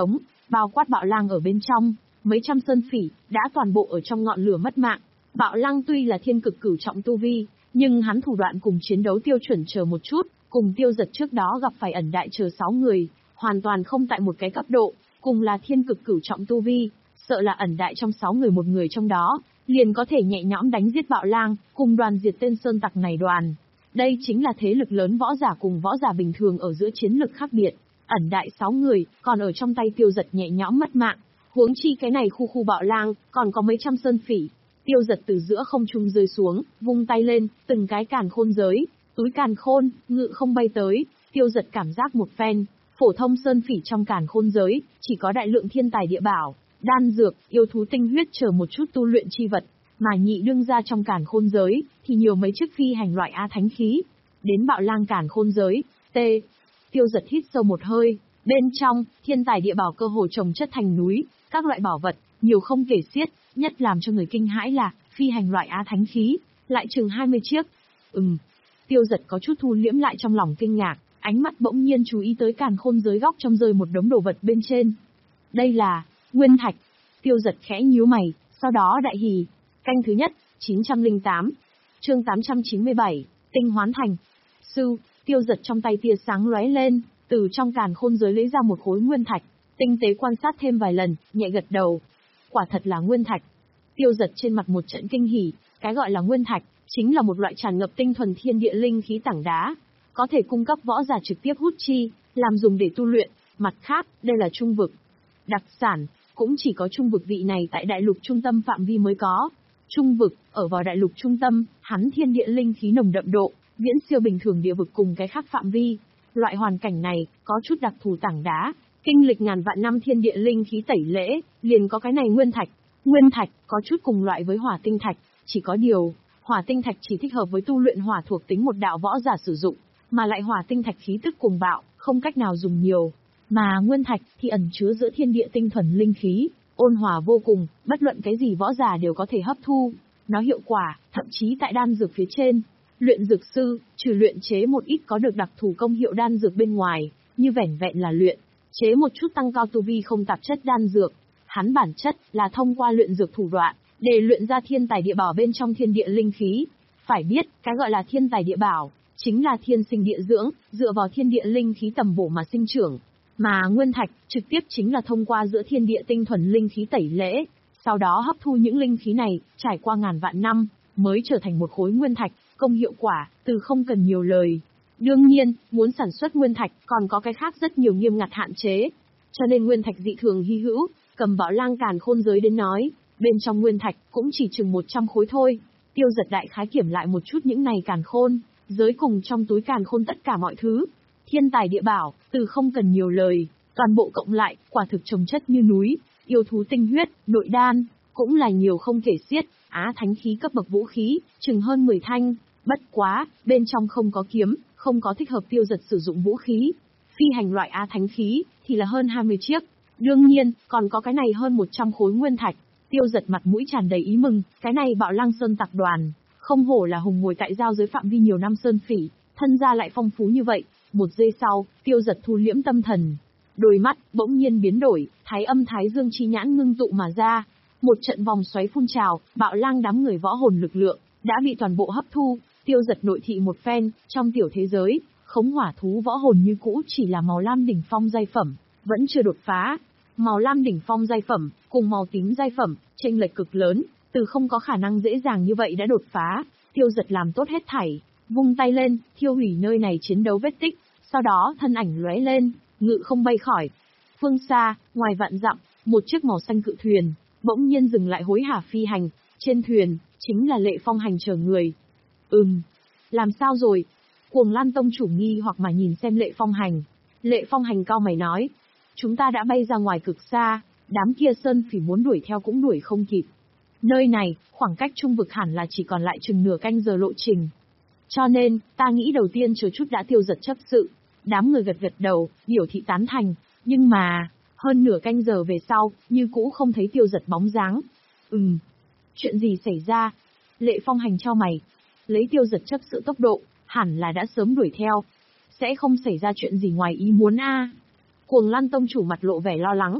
bao quát Bạo Lang ở bên trong, mấy trăm sơn phỉ, đã toàn bộ ở trong ngọn lửa mất mạng. Bạo Lang tuy là thiên cực cửu trọng tu vi, nhưng hắn thủ đoạn cùng chiến đấu tiêu chuẩn chờ một chút, cùng Tiêu Giật trước đó gặp phải ẩn đại chờ sáu người, hoàn toàn không tại một cái cấp độ, cùng là thiên cực cửu trọng tu vi, sợ là ẩn đại trong sáu người một người trong đó, liền có thể nhẹ nhõm đánh giết Bạo Lang, cùng đoàn diệt tên sơn tặc này đoàn. Đây chính là thế lực lớn võ giả cùng võ giả bình thường ở giữa chiến lực khác biệt. Ẩn đại sáu người, còn ở trong tay Tiêu Giật nhẹ nhõm mất mạng. Huống chi cái này khu khu Bạo Lang, còn có mấy trăm sơn phỉ. Tiêu Giật từ giữa không trung rơi xuống, vung tay lên, từng cái càn khôn giới, túi càn khôn, ngự không bay tới. Tiêu Giật cảm giác một phen, phổ thông sơn phỉ trong càn khôn giới, chỉ có đại lượng thiên tài địa bảo, đan dược, yêu thú tinh huyết chờ một chút tu luyện chi vật. Mà nhị đương ra trong càn khôn giới, thì nhiều mấy chiếc phi hành loại A thánh khí. Đến Bạo Lang càn khôn giới, T. Tiêu Giật hít sâu một hơi, bên trong, thiên tài địa bảo cơ hồ chồng chất thành núi, các loại bảo vật, nhiều không kể xiết, nhất làm cho người kinh hãi là, phi hành loại á thánh khí, lại chừng hai mươi chiếc. Ừm, Tiêu Giật có chút thu liễm lại trong lòng kinh ngạc, ánh mắt bỗng nhiên chú ý tới càn khôn giới góc trong rơi một đống đồ vật bên trên. Đây là, nguyên thạch. Tiêu Giật khẽ nhíu mày, sau đó đại hỉ. Canh thứ nhất, chín trăm lẻ tám. Chương tám trăm chín mươi bảy, tinh hoán thành. Sư, Tiêu Giật trong tay tia sáng lóe lên, từ trong càn khôn giới lấy ra một khối nguyên thạch, tinh tế quan sát thêm vài lần, nhẹ gật đầu. Quả thật là nguyên thạch. Tiêu Giật trên mặt một trận kinh hỉ, cái gọi là nguyên thạch, chính là một loại tràn ngập tinh thuần thiên địa linh khí tảng đá, có thể cung cấp võ giả trực tiếp hút chi, làm dùng để tu luyện. Mặt khác, đây là trung vực. Đặc sản, cũng chỉ có trung vực vị này tại đại lục trung tâm phạm vi mới có. Trung vực, ở vào đại lục trung tâm, hắn thiên địa linh khí nồng đậm độ, viễn siêu bình thường địa vực cùng cái khác phạm vi. Loại hoàn cảnh này, có chút đặc thù tảng đá, kinh lịch ngàn vạn năm thiên địa linh khí tẩy lễ, liền có cái này nguyên thạch. Nguyên thạch, có chút cùng loại với hỏa tinh thạch, chỉ có điều, hỏa tinh thạch chỉ thích hợp với tu luyện hỏa thuộc tính một đạo võ giả sử dụng, mà lại hỏa tinh thạch khí tức cùng bạo, không cách nào dùng nhiều. Mà nguyên thạch thì ẩn chứa giữa thiên địa tinh thuần linh khí, ôn hòa vô cùng, bất luận cái gì võ giả đều có thể hấp thu. Nó hiệu quả, thậm chí tại đan dược phía trên. Luyện dược sư, trừ luyện chế một ít có được đặc thù công hiệu đan dược bên ngoài, như vẻn vẹn là luyện chế một chút tăng cao tu vi không tạp chất đan dược. Hắn bản chất là thông qua luyện dược thủ đoạn, để luyện ra thiên tài địa bảo bên trong thiên địa linh khí. Phải biết, cái gọi là thiên tài địa bảo, chính là thiên sinh địa dưỡng, dựa vào thiên địa linh khí tầm bổ mà sinh trưởng. Mà nguyên thạch, trực tiếp chính là thông qua giữa thiên địa tinh thuần linh khí tẩy lễ, sau đó hấp thu những linh khí này, trải qua ngàn vạn năm, mới trở thành một khối nguyên thạch, công hiệu quả, từ không cần nhiều lời. Đương nhiên, muốn sản xuất nguyên thạch, còn có cái khác rất nhiều nghiêm ngặt hạn chế. Cho nên nguyên thạch dị thường hy hữu, cầm Bạo Lang càn khôn giới đến nói, bên trong nguyên thạch, cũng chỉ chừng một trăm khối thôi. Tiêu Giật đại khái kiểm lại một chút những này càn khôn, giới cùng trong túi càn khôn tất cả mọi thứ. Thiên tài địa bảo, từ không cần nhiều lời, toàn bộ cộng lại, quả thực chồng chất như núi, yêu thú tinh huyết, nội đan, cũng là nhiều không kể xiết, á thánh khí cấp bậc vũ khí, chừng hơn mười thanh, bất quá, bên trong không có kiếm, không có thích hợp Tiêu Giật sử dụng vũ khí. Phi hành loại á thánh khí, thì là hơn hai mươi chiếc, đương nhiên, còn có cái này hơn một trăm khối nguyên thạch. Tiêu Giật mặt mũi tràn đầy ý mừng, cái này Bạo Lang sơn tặc đoàn, không hổ là hùng ngồi tại giao giới phạm vi nhiều năm sơn phỉ, thân gia lại phong phú như vậy. Một giây sau, Tiêu Giật thu liễm tâm thần, đôi mắt bỗng nhiên biến đổi, thái âm thái dương chi nhãn ngưng tụ mà ra, một trận vòng xoáy phun trào, Bạo Lang đám người võ hồn lực lượng đã bị toàn bộ hấp thu. Tiêu Giật nội thị một phen, trong tiểu thế giới, khống hỏa thú võ hồn như cũ chỉ là màu lam đỉnh phong giai phẩm, vẫn chưa đột phá. Màu lam đỉnh phong giai phẩm cùng màu tím giai phẩm, chênh lệch cực lớn, từ không có khả năng dễ dàng như vậy đã đột phá. Tiêu Giật làm tốt hết thảy, vung tay lên, thiêu hủy nơi này chiến đấu vết tích, sau đó thân ảnh lóe lên, ngự không bay khỏi. Phương xa, ngoài vạn dặm, một chiếc màu xanh cự thuyền bỗng nhiên dừng lại hối hả phi hành, trên thuyền chính là Lệ Phong Hành chờ người. Ừm, làm sao rồi? Cuồng Lan tông chủ nghi hoặc mà nhìn xem Lệ Phong Hành. Lệ Phong Hành cau mày nói, chúng ta đã bay ra ngoài cực xa, đám kia sơn phỉ muốn đuổi theo cũng đuổi không kịp. Nơi này, khoảng cách trung vực hẳn là chỉ còn lại chừng nửa canh giờ lộ trình. Cho nên, ta nghĩ đầu tiên chờ chút đã Tiêu Giật chấp sự. Đám người gật gật đầu, biểu thị tán thành, nhưng mà, hơn nửa canh giờ về sau, như cũ không thấy Tiêu Giật bóng dáng. Ừm, chuyện gì xảy ra? Lệ Phong Hành chau mày, lấy Tiêu Giật chấp sự tốc độ, hẳn là đã sớm đuổi theo. Sẽ không xảy ra chuyện gì ngoài ý muốn a. Cuồng Lan tông chủ mặt lộ vẻ lo lắng.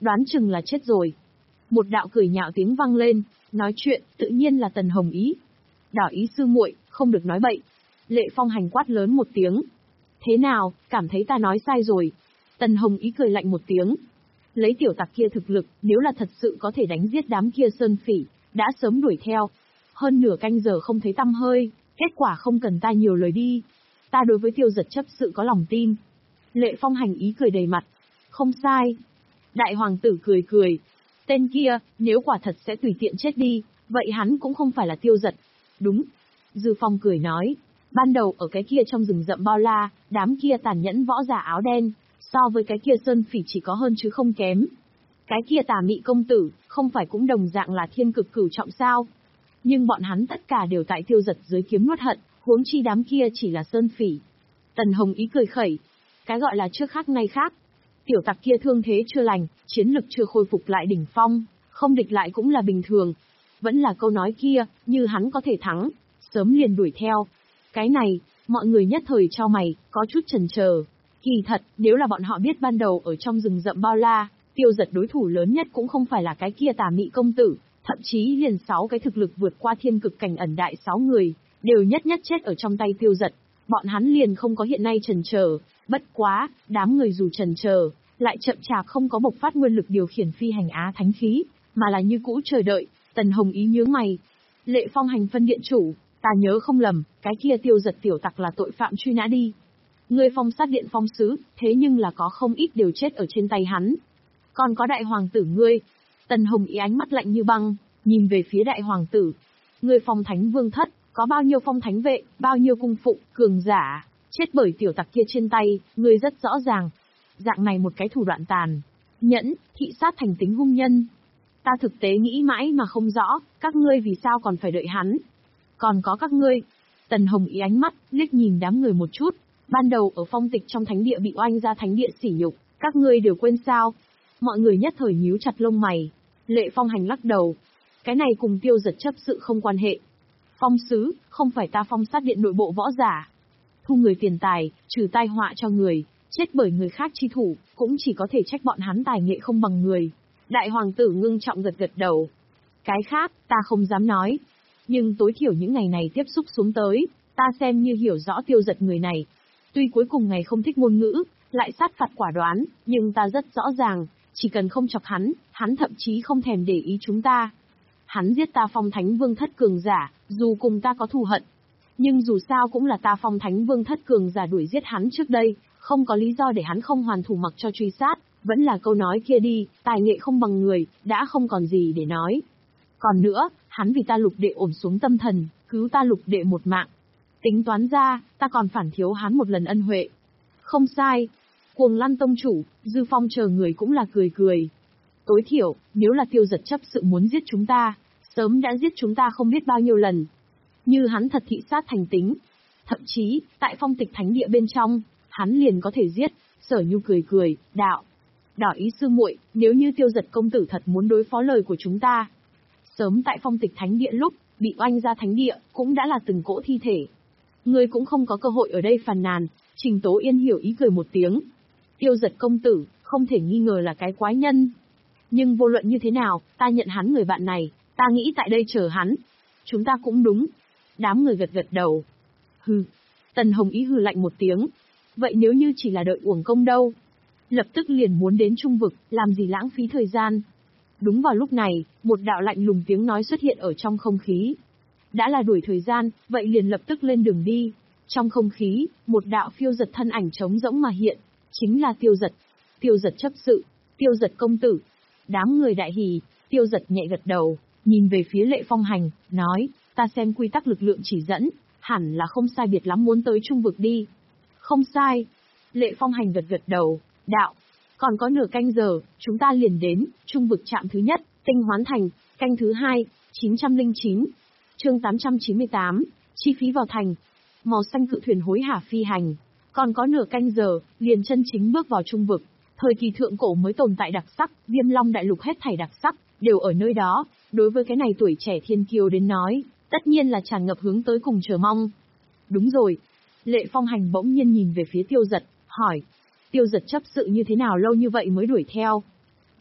đoán chừng là chết rồi. Một đạo cười nhạo tiếng vang lên, nói chuyện, tự nhiên là Tần Hồng Ý. Đỏ Ý sư muội, không được nói bậy. Lệ Phong Hành quát lớn một tiếng. Thế nào, cảm thấy ta nói sai rồi? Tần Hồng Ý cười lạnh một tiếng. Lấy tiểu tặc kia thực lực, nếu là thật sự có thể đánh giết đám kia sơn phỉ, đã sớm đuổi theo. Hơn nửa canh giờ không thấy tăm hơi, kết quả không cần ta nhiều lời đi. Ta đối với Tiêu Giật chấp sự có lòng tin. Lệ Phong Hành ý cười đầy mặt. Không sai. Đại hoàng tử cười cười. Tên kia, nếu quả thật sẽ tùy tiện chết đi, vậy hắn cũng không phải là Tiêu Giật. Đúng. Dư Phong cười nói. Ban đầu ở cái kia trong rừng rậm bao la, đám kia tàn nhẫn võ giả áo đen, so với cái kia sơn phỉ chỉ có hơn chứ không kém. Cái kia tà mị công tử, không phải cũng đồng dạng là thiên cực cửu trọng sao? Nhưng bọn hắn tất cả đều tại Tiêu Giật dưới kiếm nuốt hận, huống chi đám kia chỉ là sơn phỉ. Tần Hồng Ý cười khẩy. Cái gọi là trước khác nay khác. Tiểu tặc kia thương thế chưa lành, chiến lực chưa khôi phục lại đỉnh phong, không địch lại cũng là bình thường. Vẫn là câu nói kia, như hắn có thể thắng, sớm liền đuổi theo. Cái này, mọi người nhất thời cho mày, có chút chần chờ. Kỳ thật, nếu là bọn họ biết ban đầu ở trong rừng rậm bao la, Tiêu Giật đối thủ lớn nhất cũng không phải là cái kia tà mị công tử, thậm chí liền sáu cái thực lực vượt qua thiên cực cảnh ẩn đại sáu người, đều nhất nhất chết ở trong tay Tiêu Giật. Bọn hắn liền không có hiện nay chần chờ. Bất quá, đám người dù chần chờ, lại chậm chạp không có bộc phát nguyên lực điều khiển phi hành á thánh khí, mà là như cũ chờ đợi. Tần Hồng Ý nhướng mày. Lệ Phong Hành phân điện chủ, ta nhớ không lầm, cái kia Tiêu Giật tiểu tặc là tội phạm truy nã đi. Ngươi phong sát điện phong sứ, thế nhưng là có không ít đều chết ở trên tay hắn. Còn có đại hoàng tử ngươi. Tần Hồng Ý ánh mắt lạnh như băng, nhìn về phía đại hoàng tử. Ngươi phong thánh vương thất, có bao nhiêu phong thánh vệ, bao nhiêu cung phụng, cường giả, chết bởi tiểu tặc kia trên tay, ngươi rất rõ ràng. Dạng này một cái thủ đoạn tàn nhẫn, thị sát thành tính hung nhân. Ta thực tế nghĩ mãi mà không rõ, các ngươi vì sao còn phải đợi hắn. Còn có các ngươi. Tần Hồng Ý ánh mắt, liếc nhìn đám người một chút. Ban đầu ở phong tịch trong thánh địa bị oanh ra thánh địa sỉ nhục, các ngươi đều quên sao. Mọi người nhất thời nhíu chặt lông mày. Lệ Phong Hành lắc đầu. Cái này cùng Tiêu Giật chấp sự không quan hệ. Phong sứ, không phải ta phong sát điện nội bộ võ giả. Thu người tiền tài, trừ tai họa cho người, chết bởi người khác chi thủ, cũng chỉ có thể trách bọn hắn tài nghệ không bằng người. Đại hoàng tử ngưng trọng gật gật đầu. Cái khác, ta không dám nói. Nhưng tối thiểu những ngày này tiếp xúc xuống tới, ta xem như hiểu rõ Tiêu Giật người này. Tuy cuối cùng ngày không thích ngôn ngữ, lại sát phạt quả đoán, nhưng ta rất rõ ràng, chỉ cần không chọc hắn, hắn thậm chí không thèm để ý chúng ta. Hắn giết ta phong thánh vương thất cường giả, dù cùng ta có thù hận. Nhưng dù sao cũng là ta phong thánh vương thất cường giả đuổi giết hắn trước đây, không có lý do để hắn không hoàn thủ mặc cho truy sát, vẫn là câu nói kia đi, tài nghệ không bằng người, đã không còn gì để nói. Còn nữa, hắn vì ta lục đệ ổn xuống tâm thần, cứu ta lục đệ một mạng. Tính toán ra, ta còn phản thiếu hắn một lần ân huệ. Không sai. Cuồng Lan tông chủ, Dư Phong chờ người cũng là cười cười. Tối thiểu, nếu là Tiêu Giật chấp sự muốn giết chúng ta, sớm đã giết chúng ta không biết bao nhiêu lần. Như hắn thật thị sát thành tính. Thậm chí, tại phong tịch thánh địa bên trong, hắn liền có thể giết. Sở Nhu cười cười, đạo. Đỏ Ý sư muội, nếu như Tiêu Giật công tử thật muốn đối phó lời của chúng ta. Sớm tại phong tịch thánh địa lúc, bị oanh ra thánh địa, cũng đã là từng cỗ thi thể. Ngươi cũng không có cơ hội ở đây phàn nàn. Trình Tố Yên hiểu ý cười một tiếng. Tiêu Giật công tử, không thể nghi ngờ là cái quái nhân. Nhưng vô luận như thế nào, ta nhận hắn người bạn này, ta nghĩ tại đây chờ hắn. Chúng ta cũng đúng. Đám người gật gật đầu. Hừ. Tần Hồng Ý hừ lạnh một tiếng. Vậy nếu như chỉ là đợi uổng công đâu? Lập tức liền muốn đến trung vực, làm gì lãng phí thời gian. Đúng vào lúc này, một đạo lạnh lùng tiếng nói xuất hiện ở trong không khí. Đã là đuổi thời gian, vậy liền lập tức lên đường đi. Trong không khí, một đạo phiêu giật thân ảnh trống rỗng mà hiện, chính là Tiêu Giật. Tiêu Giật chấp sự, Tiêu Giật công tử. Đám người đại hỉ, Tiêu Giật nhẹ gật đầu, nhìn về phía Lệ Phong Hành, nói, ta xem quy tắc lực lượng chỉ dẫn, hẳn là không sai biệt lắm muốn tới trung vực đi. Không sai. Lệ Phong Hành gật gật đầu, đạo, còn có nửa canh giờ, chúng ta liền đến, trung vực trạm thứ nhất, Tinh Hoán Thành, canh thứ hai, chín trăm lẻ chín. Chương tám trăm chín mươi tám, chi phí vào thành. Màu xanh cự thuyền hối hả phi hành. Còn có nửa canh giờ, liền chân chính bước vào trung vực. Thời kỳ thượng cổ mới tồn tại đặc sắc, Viêm Long đại lục hết thảy đặc sắc, đều ở nơi đó. Đối với cái này tuổi trẻ thiên kiêu đến nói, tất nhiên là tràn ngập hướng tới cùng chờ mong. Đúng rồi. Lệ Phong Hành bỗng nhiên nhìn về phía Tiêu Giật, hỏi. Tiêu Giật chấp sự như thế nào lâu như vậy mới đuổi theo?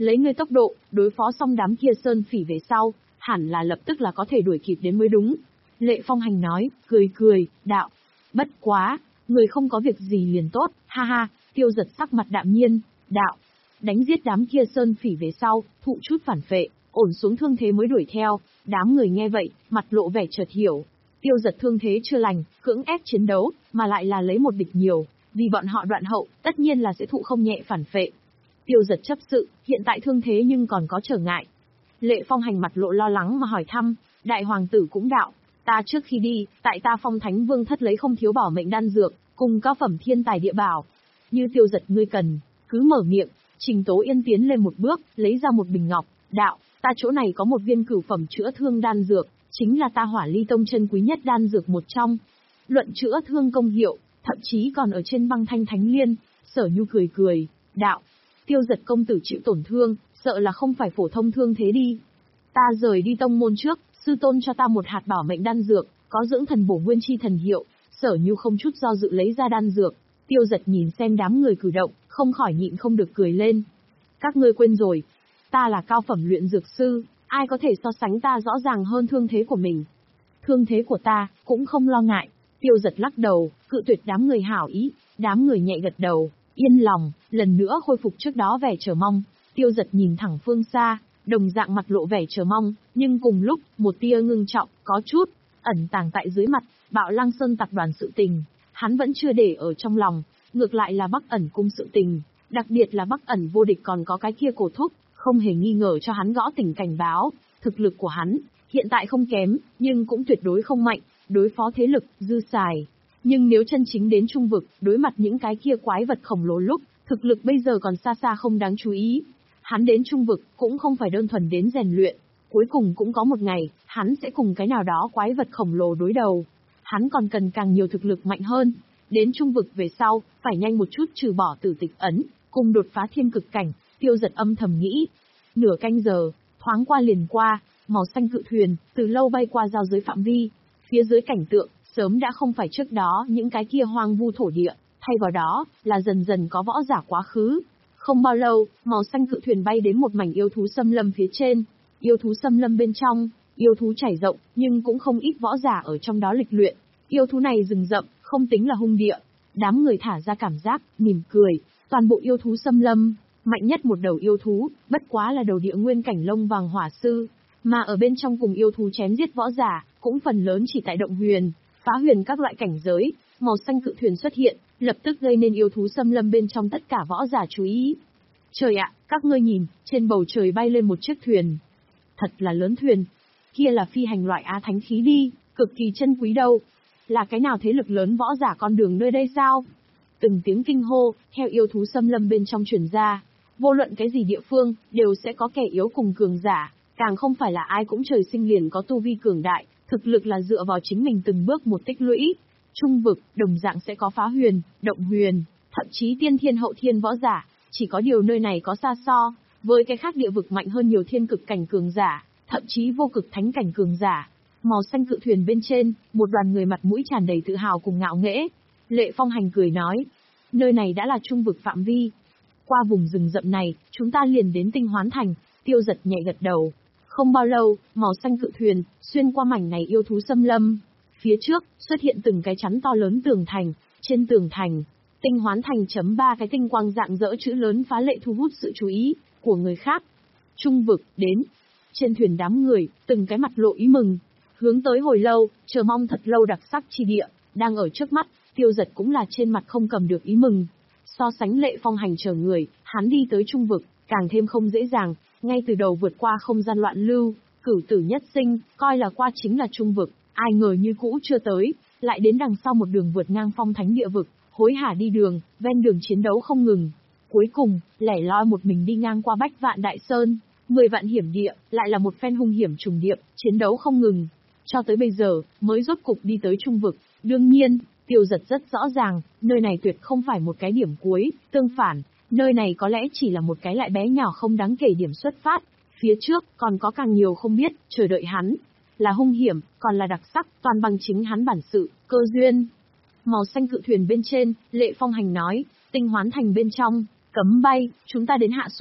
lấy ngươi tốc độ, đối phó xong đám kia sơn phỉ về sau, hẳn là lập tức là có thể đuổi kịp đến mới đúng. Lệ Phong Hành nói, cười cười, đạo. Bất quá, người không có việc gì liền tốt, ha ha, Tiêu Giật sắc mặt đạm nhiên, đạo. Đánh giết đám kia sơn phỉ về sau, thụ chút phản phệ, ổn xuống thương thế mới đuổi theo. Đám người nghe vậy, mặt lộ vẻ chợt hiểu. Tiêu Giật thương thế chưa lành, cưỡng ép chiến đấu, mà lại là lấy một địch nhiều, vì bọn họ đoạn hậu, tất nhiên là sẽ thụ không nhẹ phản phệ. Tiêu Giật chấp sự, hiện tại thương thế nhưng còn có trở ngại. Lệ Phong Hành mặt lộ lo lắng mà hỏi thăm, đại hoàng tử cũng đạo, ta trước khi đi, tại ta Phong Thánh Vương thất lấy không thiếu bảo mệnh đan dược, cùng cao phẩm thiên tài địa bảo. Như Tiêu Giật ngươi cần, cứ mở miệng. Trình Tố Yên tiến lên một bước, lấy ra một bình ngọc, đạo, ta chỗ này có một viên cửu phẩm chữa thương đan dược, chính là ta Hỏa Ly Tông chân quý nhất đan dược một trong. Luận chữa thương công hiệu, thậm chí còn ở trên băng thanh thánh liên. Sở Nhu cười cười, đạo, Tiêu Giật công tử chịu tổn thương, sợ là không phải phổ thông thương thế đi. Ta rời đi tông môn trước, sư tôn cho ta một hạt bảo mệnh đan dược, có dưỡng thần bổ nguyên chi thần hiệu. Sở Nhu không chút do dự lấy ra đan dược. Tiêu Giật nhìn xem đám người cử động, không khỏi nhịn không được cười lên. Các ngươi quên rồi, ta là cao phẩm luyện dược sư, ai có thể so sánh ta rõ ràng hơn thương thế của mình. Thương thế của ta, cũng không lo ngại. Tiêu Giật lắc đầu, cự tuyệt đám người hảo ý, đám người nhẹ gật đầu, yên lòng, lần nữa khôi phục trước đó vẻ chờ mong. Tiêu Giật nhìn thẳng phương xa, đồng dạng mặt lộ vẻ chờ mong, nhưng cùng lúc, một tia ngưng trọng, có chút, ẩn tàng tại dưới mặt, Bạo Lăng Sơn tập đoàn sự tình, hắn vẫn chưa để ở trong lòng, ngược lại là Bắc Ẩn cung sự tình, đặc biệt là Bắc Ẩn vô địch còn có cái kia cổ thúc, không hề nghi ngờ cho hắn gõ tỉnh cảnh báo, thực lực của hắn, hiện tại không kém, nhưng cũng tuyệt đối không mạnh, đối phó thế lực, dư xài. Nhưng nếu chân chính đến trung vực, đối mặt những cái kia quái vật khổng lồ lúc, thực lực bây giờ còn xa xa không đáng chú ý. Hắn đến trung vực, cũng không phải đơn thuần đến rèn luyện, cuối cùng cũng có một ngày, hắn sẽ cùng cái nào đó quái vật khổng lồ đối đầu. Hắn còn cần càng nhiều thực lực mạnh hơn. Đến trung vực về sau, phải nhanh một chút trừ bỏ tử tịch ấn, cùng đột phá thiên cực cảnh. Tiêu Giật âm thầm nghĩ. Nửa canh giờ, thoáng qua liền qua, màu xanh cự thuyền, từ lâu bay qua giao giới phạm vi. Phía dưới cảnh tượng, sớm đã không phải trước đó những cái kia hoang vu thổ địa, thay vào đó, là dần dần có võ giả quá khứ. Không bao lâu, màu xanh cự thuyền bay đến một mảnh yêu thú xâm lâm phía trên. Yêu thú xâm lâm bên trong, yêu thú trải rộng, nhưng cũng không ít võ giả ở trong đó lịch luyện. Yêu thú này rừng rậm, không tính là hung địa. Đám người thả ra cảm giác, mỉm cười, toàn bộ yêu thú xâm lâm, mạnh nhất một đầu yêu thú, bất quá là đầu địa nguyên cảnh lông vàng hỏa sư, mà ở bên trong cùng yêu thú chém giết võ giả, cũng phần lớn chỉ tại động huyền, phá huyền các loại cảnh giới. Màu xanh cự thuyền xuất hiện, lập tức gây nên yêu thú xâm lâm bên trong tất cả võ giả chú ý. Trời ạ, các ngươi nhìn, trên bầu trời bay lên một chiếc thuyền. Thật là lớn thuyền. Kia là phi hành loại á thánh khí đi, cực kỳ chân quý đâu. Là cái nào thế lực lớn võ giả con đường nơi đây sao? Từng tiếng kinh hô, theo yêu thú xâm lâm bên trong truyền ra. Vô luận cái gì địa phương, đều sẽ có kẻ yếu cùng cường giả, càng không phải là ai cũng trời sinh liền có tu vi cường đại, thực lực là dựa vào chính mình từng bước một tích lũy. Trung vực, đồng dạng sẽ có phá huyền, động huyền, thậm chí tiên thiên hậu thiên võ giả, chỉ có điều nơi này có xa so, với cái khác địa vực mạnh hơn nhiều thiên cực cảnh cường giả, thậm chí vô cực thánh cảnh cường giả. Màu xanh cự thuyền bên trên, một đoàn người mặt mũi tràn đầy tự hào cùng ngạo nghễ. Lệ Phong Hành cười nói, nơi này đã là trung vực phạm vi. Qua vùng rừng rậm này, chúng ta liền đến Tinh Hoán Thành. Tiêu Giật nhẹ gật đầu. Không bao lâu, màu xanh cự thuyền, xuyên qua mảnh này yêu thú xâm lâm. Phía trước, xuất hiện từng cái chắn to lớn tường thành. Trên tường thành, Tinh Hoán Thành chấm ba cái tinh quang dạng dỡ chữ lớn phá lệ thu hút sự chú ý của người khác. Trung vực, đến. Trên thuyền đám người, từng cái mặt lộ ý mừng. Hướng tới hồi lâu, chờ mong thật lâu đặc sắc chi địa, đang ở trước mắt. Tiêu Giật cũng là trên mặt không cầm được ý mừng. So sánh Lệ Phong Hành chờ người, hắn đi tới trung vực, càng thêm không dễ dàng, ngay từ đầu vượt qua không gian loạn lưu, cửu tử nhất sinh, coi là qua chính là trung vực, ai ngờ như cũ chưa tới, lại đến đằng sau một đường vượt ngang phong thánh địa vực, hối hả đi đường, ven đường chiến đấu không ngừng. Cuối cùng, lẻ loi một mình đi ngang qua bách vạn đại sơn, mười vạn hiểm địa, lại là một phen hung hiểm trùng điệp, chiến đấu không ngừng. Cho tới bây giờ, mới rốt cục đi tới trung vực, đương nhiên, Tiêu Giật rất rõ ràng, nơi này tuyệt không phải một cái điểm cuối, tương phản, nơi này có lẽ chỉ là một cái lại bé nhỏ không đáng kể điểm xuất phát, phía trước còn có càng nhiều không biết, chờ đợi hắn, là hung hiểm, còn là đặc sắc, toàn bằng chính hắn bản sự, cơ duyên. Màu xanh cự thuyền bên trên, Lệ Phong Hành nói, Tinh Hoán Thành bên trong, cấm bay, chúng ta đến hạ xuống.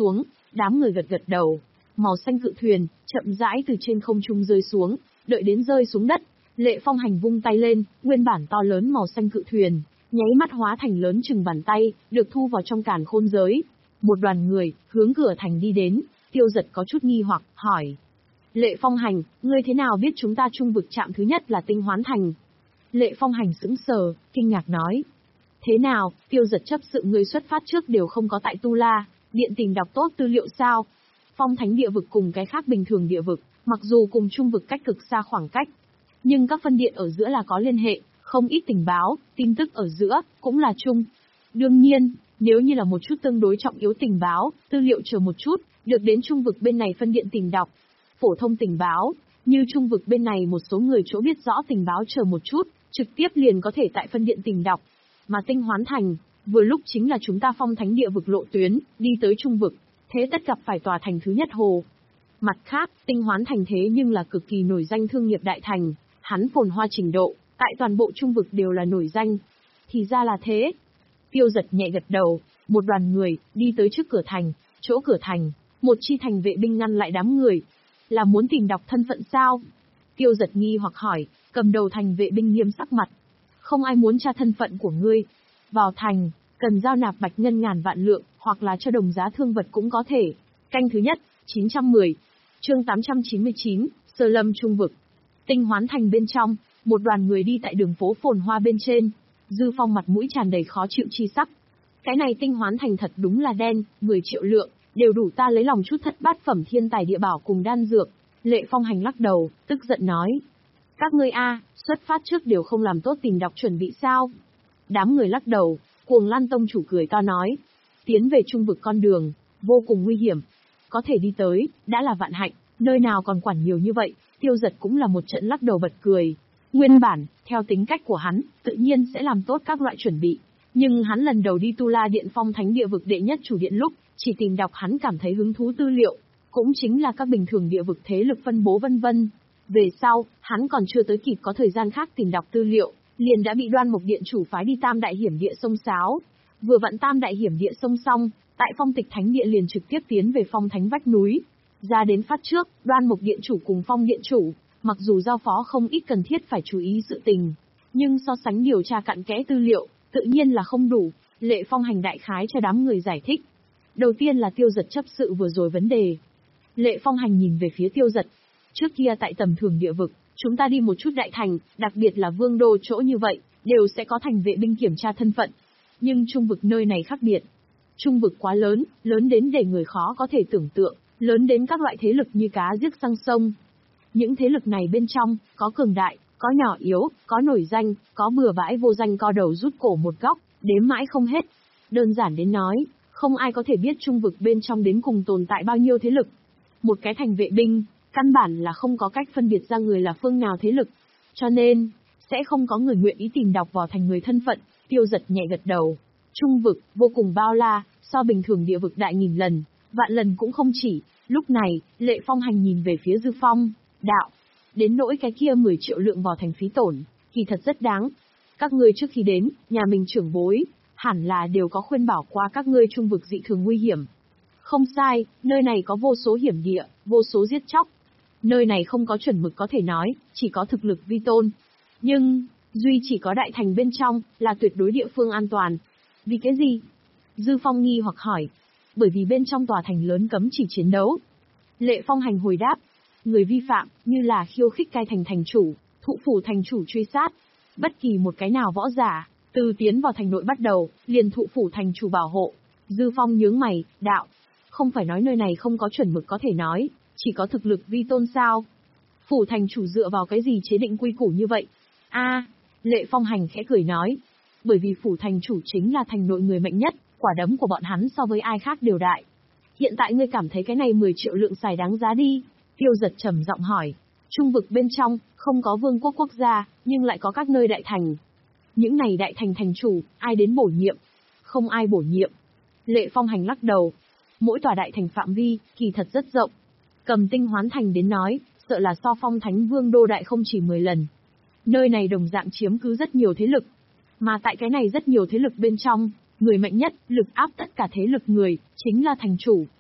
Đám người gật gật đầu. Màu xanh cự thuyền, chậm rãi từ trên không trung rơi xuống, đợi đến rơi xuống đất. Lệ Phong Hành vung tay lên, nguyên bản to lớn màu xanh cự thuyền, nháy mắt hóa thành lớn chừng bàn tay, được thu vào trong càn khôn giới. Một đoàn người, hướng cửa thành đi đến, Tiêu Giật có chút nghi hoặc, hỏi. Lệ Phong Hành, ngươi thế nào biết chúng ta trung vực chạm thứ nhất là Tinh Hoán Thành? Lệ Phong Hành sững sờ, kinh ngạc nói. Thế nào, Tiêu Giật chấp sự ngươi xuất phát trước đều không có tại Tu La Điện tìm đọc tốt tư liệu sao? Phong Thánh địa vực cùng cái khác bình thường địa vực, mặc dù cùng trung vực cách cực xa khoảng cách, nhưng các phân điện ở giữa là có liên hệ, không ít tình báo, tin tức ở giữa, cũng là chung. Đương nhiên, nếu như là một chút tương đối trọng yếu tình báo, tư liệu chờ một chút, được đến trung vực bên này phân điện tìm đọc. Phổ thông tình báo, như trung vực bên này một số người chỗ biết rõ tình báo chờ một chút, trực tiếp liền có thể tại phân điện tìm đọc. Mà Tinh Hoán Thành, vừa lúc chính là chúng ta Phong Thánh địa vực lộ tuyến, đi tới trung vực, thế tất gặp phải tòa thành thứ nhất hồ. Mặt khác, Tinh Hoán Thành thế nhưng là cực kỳ nổi danh thương nghiệp đại thành, hắn phồn hoa trình độ, tại toàn bộ trung vực đều là nổi danh. Thì ra là thế. Tiêu Giật nhẹ gật đầu, một đoàn người, đi tới trước cửa thành, chỗ cửa thành, một chi thành vệ binh ngăn lại đám người. Là muốn tìm đọc thân phận sao? Tiêu Giật nghi hoặc hỏi, cầm đầu thành vệ binh nghiêm sắc mặt. Không ai muốn tra thân phận của ngươi. Vào thành, cần giao nạp bạch ngân ngàn vạn lượng, hoặc là cho đồng giá thương vật cũng có thể. Canh thứ nhất, chín trăm mười. Chương tám trăm chín mươi chín, Sơ Lâm Trung vực. Tinh Hoán Thành bên trong, một đoàn người đi tại đường phố phồn hoa bên trên. Dư Phong mặt mũi tràn đầy khó chịu chi sắc. Cái này Tinh Hoán Thành thật đúng là đen, mười triệu lượng, đều đủ ta lấy lòng chút thất bát phẩm thiên tài địa bảo cùng đan dược. Lệ Phong Hành lắc đầu, tức giận nói. Các ngươi a, xuất phát trước đều không làm tốt tìm đọc chuẩn bị sao? Đám người lắc đầu, Cuồng Lan tông chủ cười to nói. Tiến về trung vực con đường, vô cùng nguy hiểm. Có thể đi tới, đã là vạn hạnh, nơi nào còn quản nhiều như vậy. Tiêu Giật cũng là một trận lắc đầu bật cười. Nguyên bản, theo tính cách của hắn, tự nhiên sẽ làm tốt các loại chuẩn bị. Nhưng hắn lần đầu đi Tu La Điện Phong Thánh địa vực đệ nhất chủ điện lúc, chỉ tìm đọc hắn cảm thấy hứng thú tư liệu, cũng chính là các bình thường địa vực thế lực phân bố vân vân. Về sau, hắn còn chưa tới kịp có thời gian khác tìm đọc tư liệu, liền đã bị Đoan Mục Điện chủ phái đi Tam Đại Hiểm Địa sông Sáo. Vừa vặn Tam Đại Hiểm Địa sông xong, tại Phong Tịch Thánh Địa liền trực tiếp tiến về Phong Thánh vách núi. Ra đến phát trước, Đoan Mục Điện chủ cùng Phong Điện chủ, mặc dù giao phó không ít cần thiết phải chú ý sự tình, nhưng so sánh điều tra cặn kẽ tư liệu, tự nhiên là không đủ. Lệ Phong Hành đại khái cho đám người giải thích. Đầu tiên là Tiêu Giật chấp sự vừa rồi vấn đề. Lệ Phong Hành nhìn về phía Tiêu Giật. Trước kia tại tầm thường địa vực, chúng ta đi một chút đại thành, đặc biệt là vương đô chỗ như vậy, đều sẽ có thành vệ binh kiểm tra thân phận. Nhưng trung vực nơi này khác biệt. Trung vực quá lớn, lớn đến để người khó có thể tưởng tượng, lớn đến các loại thế lực như cá giết sang sông. Những thế lực này bên trong, có cường đại, có nhỏ yếu, có nổi danh, có bừa bãi vô danh co đầu rút cổ một góc, đếm mãi không hết. Đơn giản đến nói, không ai có thể biết trung vực bên trong đến cùng tồn tại bao nhiêu thế lực. Một cái thành vệ binh, căn bản là không có cách phân biệt ra người là phương nào thế lực. Cho nên, sẽ không có người nguyện ý tìm đọc vào thành người thân phận. Tiêu Giật nhẹ gật đầu. Trung vực, vô cùng bao la, so bình thường địa vực đại nghìn lần, vạn lần cũng không chỉ. Lúc này, Lệ Phong Hành nhìn về phía Dư Phong, đạo. Đến nỗi cái kia mười triệu lượng vào thành phí tổn, thì thật rất đáng. Các ngươi trước khi đến, nhà mình trưởng bối, hẳn là đều có khuyên bảo qua các ngươi trung vực dị thường nguy hiểm. Không sai, nơi này có vô số hiểm địa, vô số giết chóc. Nơi này không có chuẩn mực có thể nói, chỉ có thực lực vi tôn. Nhưng, duy chỉ có đại thành bên trong, là tuyệt đối địa phương an toàn. Vì cái gì? Dư Phong nghi hoặc hỏi. Bởi vì bên trong tòa thành lớn cấm chỉ chiến đấu. Lệ Phong Hành hồi đáp. Người vi phạm, như là khiêu khích cai thành thành chủ, thụ phủ thành chủ truy sát. Bất kỳ một cái nào võ giả, từ tiến vào thành nội bắt đầu, liền thụ phủ thành chủ bảo hộ. Dư Phong nhướng mày, đạo. Không phải nói nơi này không có chuẩn mực có thể nói, chỉ có thực lực vi tôn sao? Phủ thành chủ dựa vào cái gì chế định quy củ như vậy? A, Lệ Phong Hành khẽ cười nói. Bởi vì phủ thành chủ chính là thành nội người mạnh nhất, quả đấm của bọn hắn so với ai khác đều đại. Hiện tại ngươi cảm thấy cái này mười triệu lượng xài đáng giá đi. Tiêu Giật trầm giọng hỏi. Trung vực bên trong, không có vương quốc quốc gia, nhưng lại có các nơi đại thành. Những này đại thành thành chủ, ai đến bổ nhiệm? Không ai bổ nhiệm. Lệ Phong Hành lắc đầu. Mỗi tòa đại thành phạm vi, kỳ thật rất rộng. Cầm Tinh Hoán Thành đến nói, sợ là so Phong Thánh Vương đô đại không chỉ mười lần. Nơi này đồng dạng chiếm cứ rất nhiều thế lực. Mà tại cái này rất nhiều thế lực bên trong, người mạnh nhất, lực áp tất cả thế lực người, chính là thành chủ.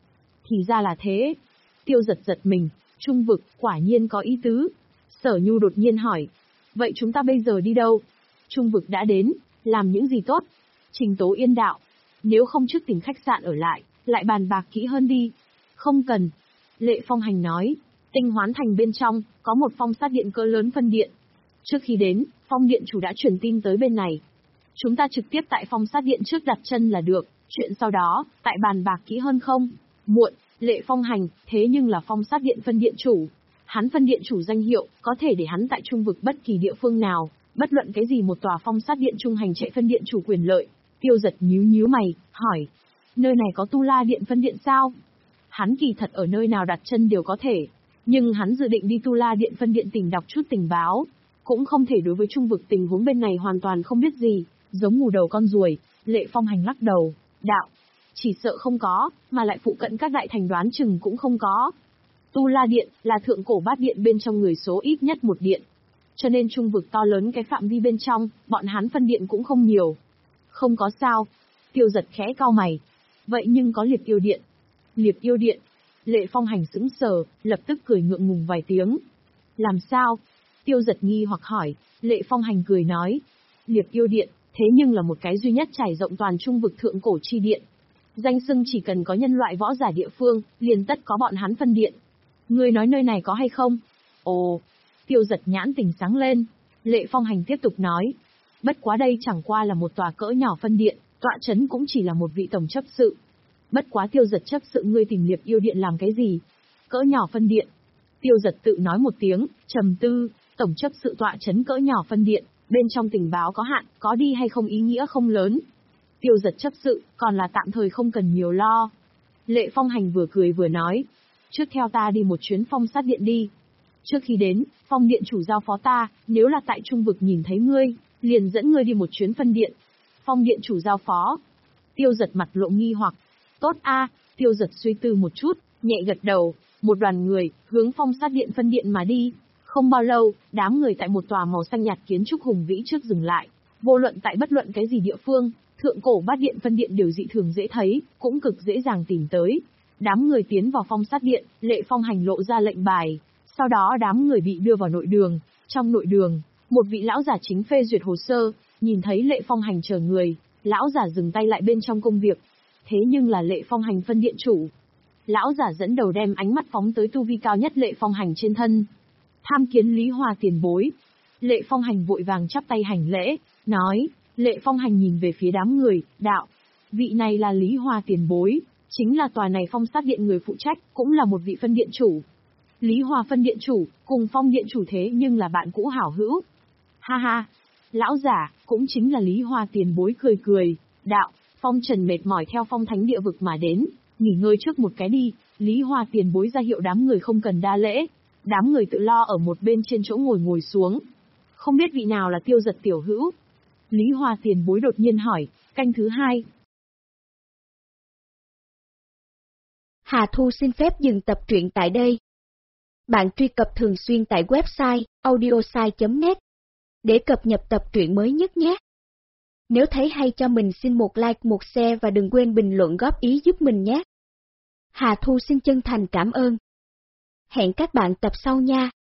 Thì ra là thế. Tiêu Giật giật mình, trung vực, quả nhiên có ý tứ. Sở Nhu đột nhiên hỏi, vậy chúng ta bây giờ đi đâu? Trung vực đã đến, làm những gì tốt? Trình Tố Yên đạo, nếu không trước tìm khách sạn ở lại, lại bàn bạc kỹ hơn đi. Không cần. Lệ Phong Hành nói, Tinh Hoán Thành bên trong, có một phong sát điện cỡ lớn phân điện. Trước khi đến, phong điện chủ đã truyền tin tới bên này. Chúng ta trực tiếp tại phong sát điện trước đặt chân là được, chuyện sau đó, tại bàn bạc kỹ hơn không? Muộn. Lệ Phong Hành, thế nhưng là phong sát điện phân điện chủ. Hắn phân điện chủ danh hiệu, có thể để hắn tại trung vực bất kỳ địa phương nào, bất luận cái gì một tòa phong sát điện trung hành chạy phân điện chủ quyền lợi. Tiêu Giật nhíu nhíu mày, hỏi, nơi này có Tu La điện phân điện sao? Hắn kỳ thật ở nơi nào đặt chân đều có thể, nhưng hắn dự định đi Tu La điện phân điện tìm đọc chút tình báo, cũng không thể đối với trung vực tình huống bên này hoàn toàn không biết gì, giống mù đầu con ruồi. Lệ Phong Hành lắc đầu, đạo, chỉ sợ không có, mà lại phụ cận các đại thành đoán chừng cũng không có. Tu La điện là thượng cổ bát điện bên trong người số ít nhất một điện, cho nên trung vực to lớn, cái phạm vi bên trong, bọn hắn phân điện cũng không nhiều. Không có sao. Tiêu Giật khẽ cau mày. Vậy nhưng có Liệp Yêu điện. Liệp Yêu điện. Lệ Phong Hành sững sờ, lập tức cười ngượng ngùng vài tiếng. Làm sao? Tiêu Giật nghi hoặc hỏi. Lệ Phong Hành cười nói, Liệp Yêu điện, thế nhưng là một cái duy nhất trải rộng toàn trung vực thượng cổ chi điện. Danh xưng chỉ cần có nhân loại võ giả địa phương, liền tất có bọn hắn phân điện. Ngươi nói nơi này có hay không? Ồ. Tiêu Giật nhãn tình sáng lên. Lệ Phong Hành tiếp tục nói, bất quá đây chẳng qua là một tòa cỡ nhỏ phân điện, tọa chấn cũng chỉ là một vị tổng chấp sự. Bất quá Tiêu Giật chấp sự, ngươi tìm Liệp Yêu điện làm cái gì? Cỡ nhỏ phân điện. Tiêu Giật tự nói một tiếng, trầm tư, tổng chấp sự tọa chấn cỡ nhỏ phân điện, bên trong tình báo có hạn, có đi hay không ý nghĩa không lớn. Tiêu Giật chấp sự, còn là tạm thời không cần nhiều lo. Lệ Phong Hành vừa cười vừa nói, trước theo ta đi một chuyến phong sát điện đi. Trước khi đến, phong điện chủ giao phó ta, nếu là tại trung vực nhìn thấy ngươi, liền dẫn ngươi đi một chuyến phân điện. Phong điện chủ giao phó. Tiêu Giật mặt lộ nghi hoặc. Tốt a. Tiêu Giật suy tư một chút, nhẹ gật đầu, một đoàn người, hướng phong sát điện phân điện mà đi. Không bao lâu, đám người tại một tòa màu xanh nhạt kiến trúc hùng vĩ trước dừng lại. Vô luận tại bất luận cái gì địa phương, thượng cổ bát điện phân điện đều dị thường dễ thấy, cũng cực dễ dàng tìm tới. Đám người tiến vào phong sát điện, Lệ Phong Hành lộ ra lệnh bài. Sau đó đám người bị đưa vào nội đường. Trong nội đường, một vị lão giả chính phê duyệt hồ sơ, nhìn thấy Lệ Phong Hành chờ người, lão giả dừng tay lại bên trong công việc. Thế nhưng là Lệ Phong Hành phân điện chủ. Lão giả dẫn đầu đem ánh mắt phóng tới tu vi cao nhất Lệ Phong Hành trên thân. Tham kiến Lý Hoa tiền bối. Lệ Phong Hành vội vàng chắp tay hành lễ, nói. Lệ Phong Hành nhìn về phía đám người, đạo, vị này là Lý Hoa tiền bối, chính là tòa này phong sát điện người phụ trách, cũng là một vị phân điện chủ. Lý Hoa phân điện chủ, cùng phong điện chủ thế nhưng là bạn cũ hảo hữu. Ha ha, lão giả, cũng chính là Lý Hoa tiền bối cười cười, đạo, Phong Trần mệt mỏi theo phong thánh địa vực mà đến, nghỉ ngơi trước một cái đi. Lý Hoa tiền bối ra hiệu đám người không cần đa lễ, đám người tự lo ở một bên trên chỗ ngồi ngồi xuống. Không biết vị nào là Tiêu Giật tiểu hữu? Lý Hoa tiền bối đột nhiên hỏi, canh thứ hai. Hà Thu xin phép dừng tập truyện tại đây. Bạn truy cập thường xuyên tại website audiosai chấm net để cập nhật tập truyện mới nhất nhé. Nếu thấy hay cho mình xin một like, một share và đừng quên bình luận góp ý giúp mình nhé. Hà Thu xin chân thành cảm ơn. Hẹn các bạn tập sau nha.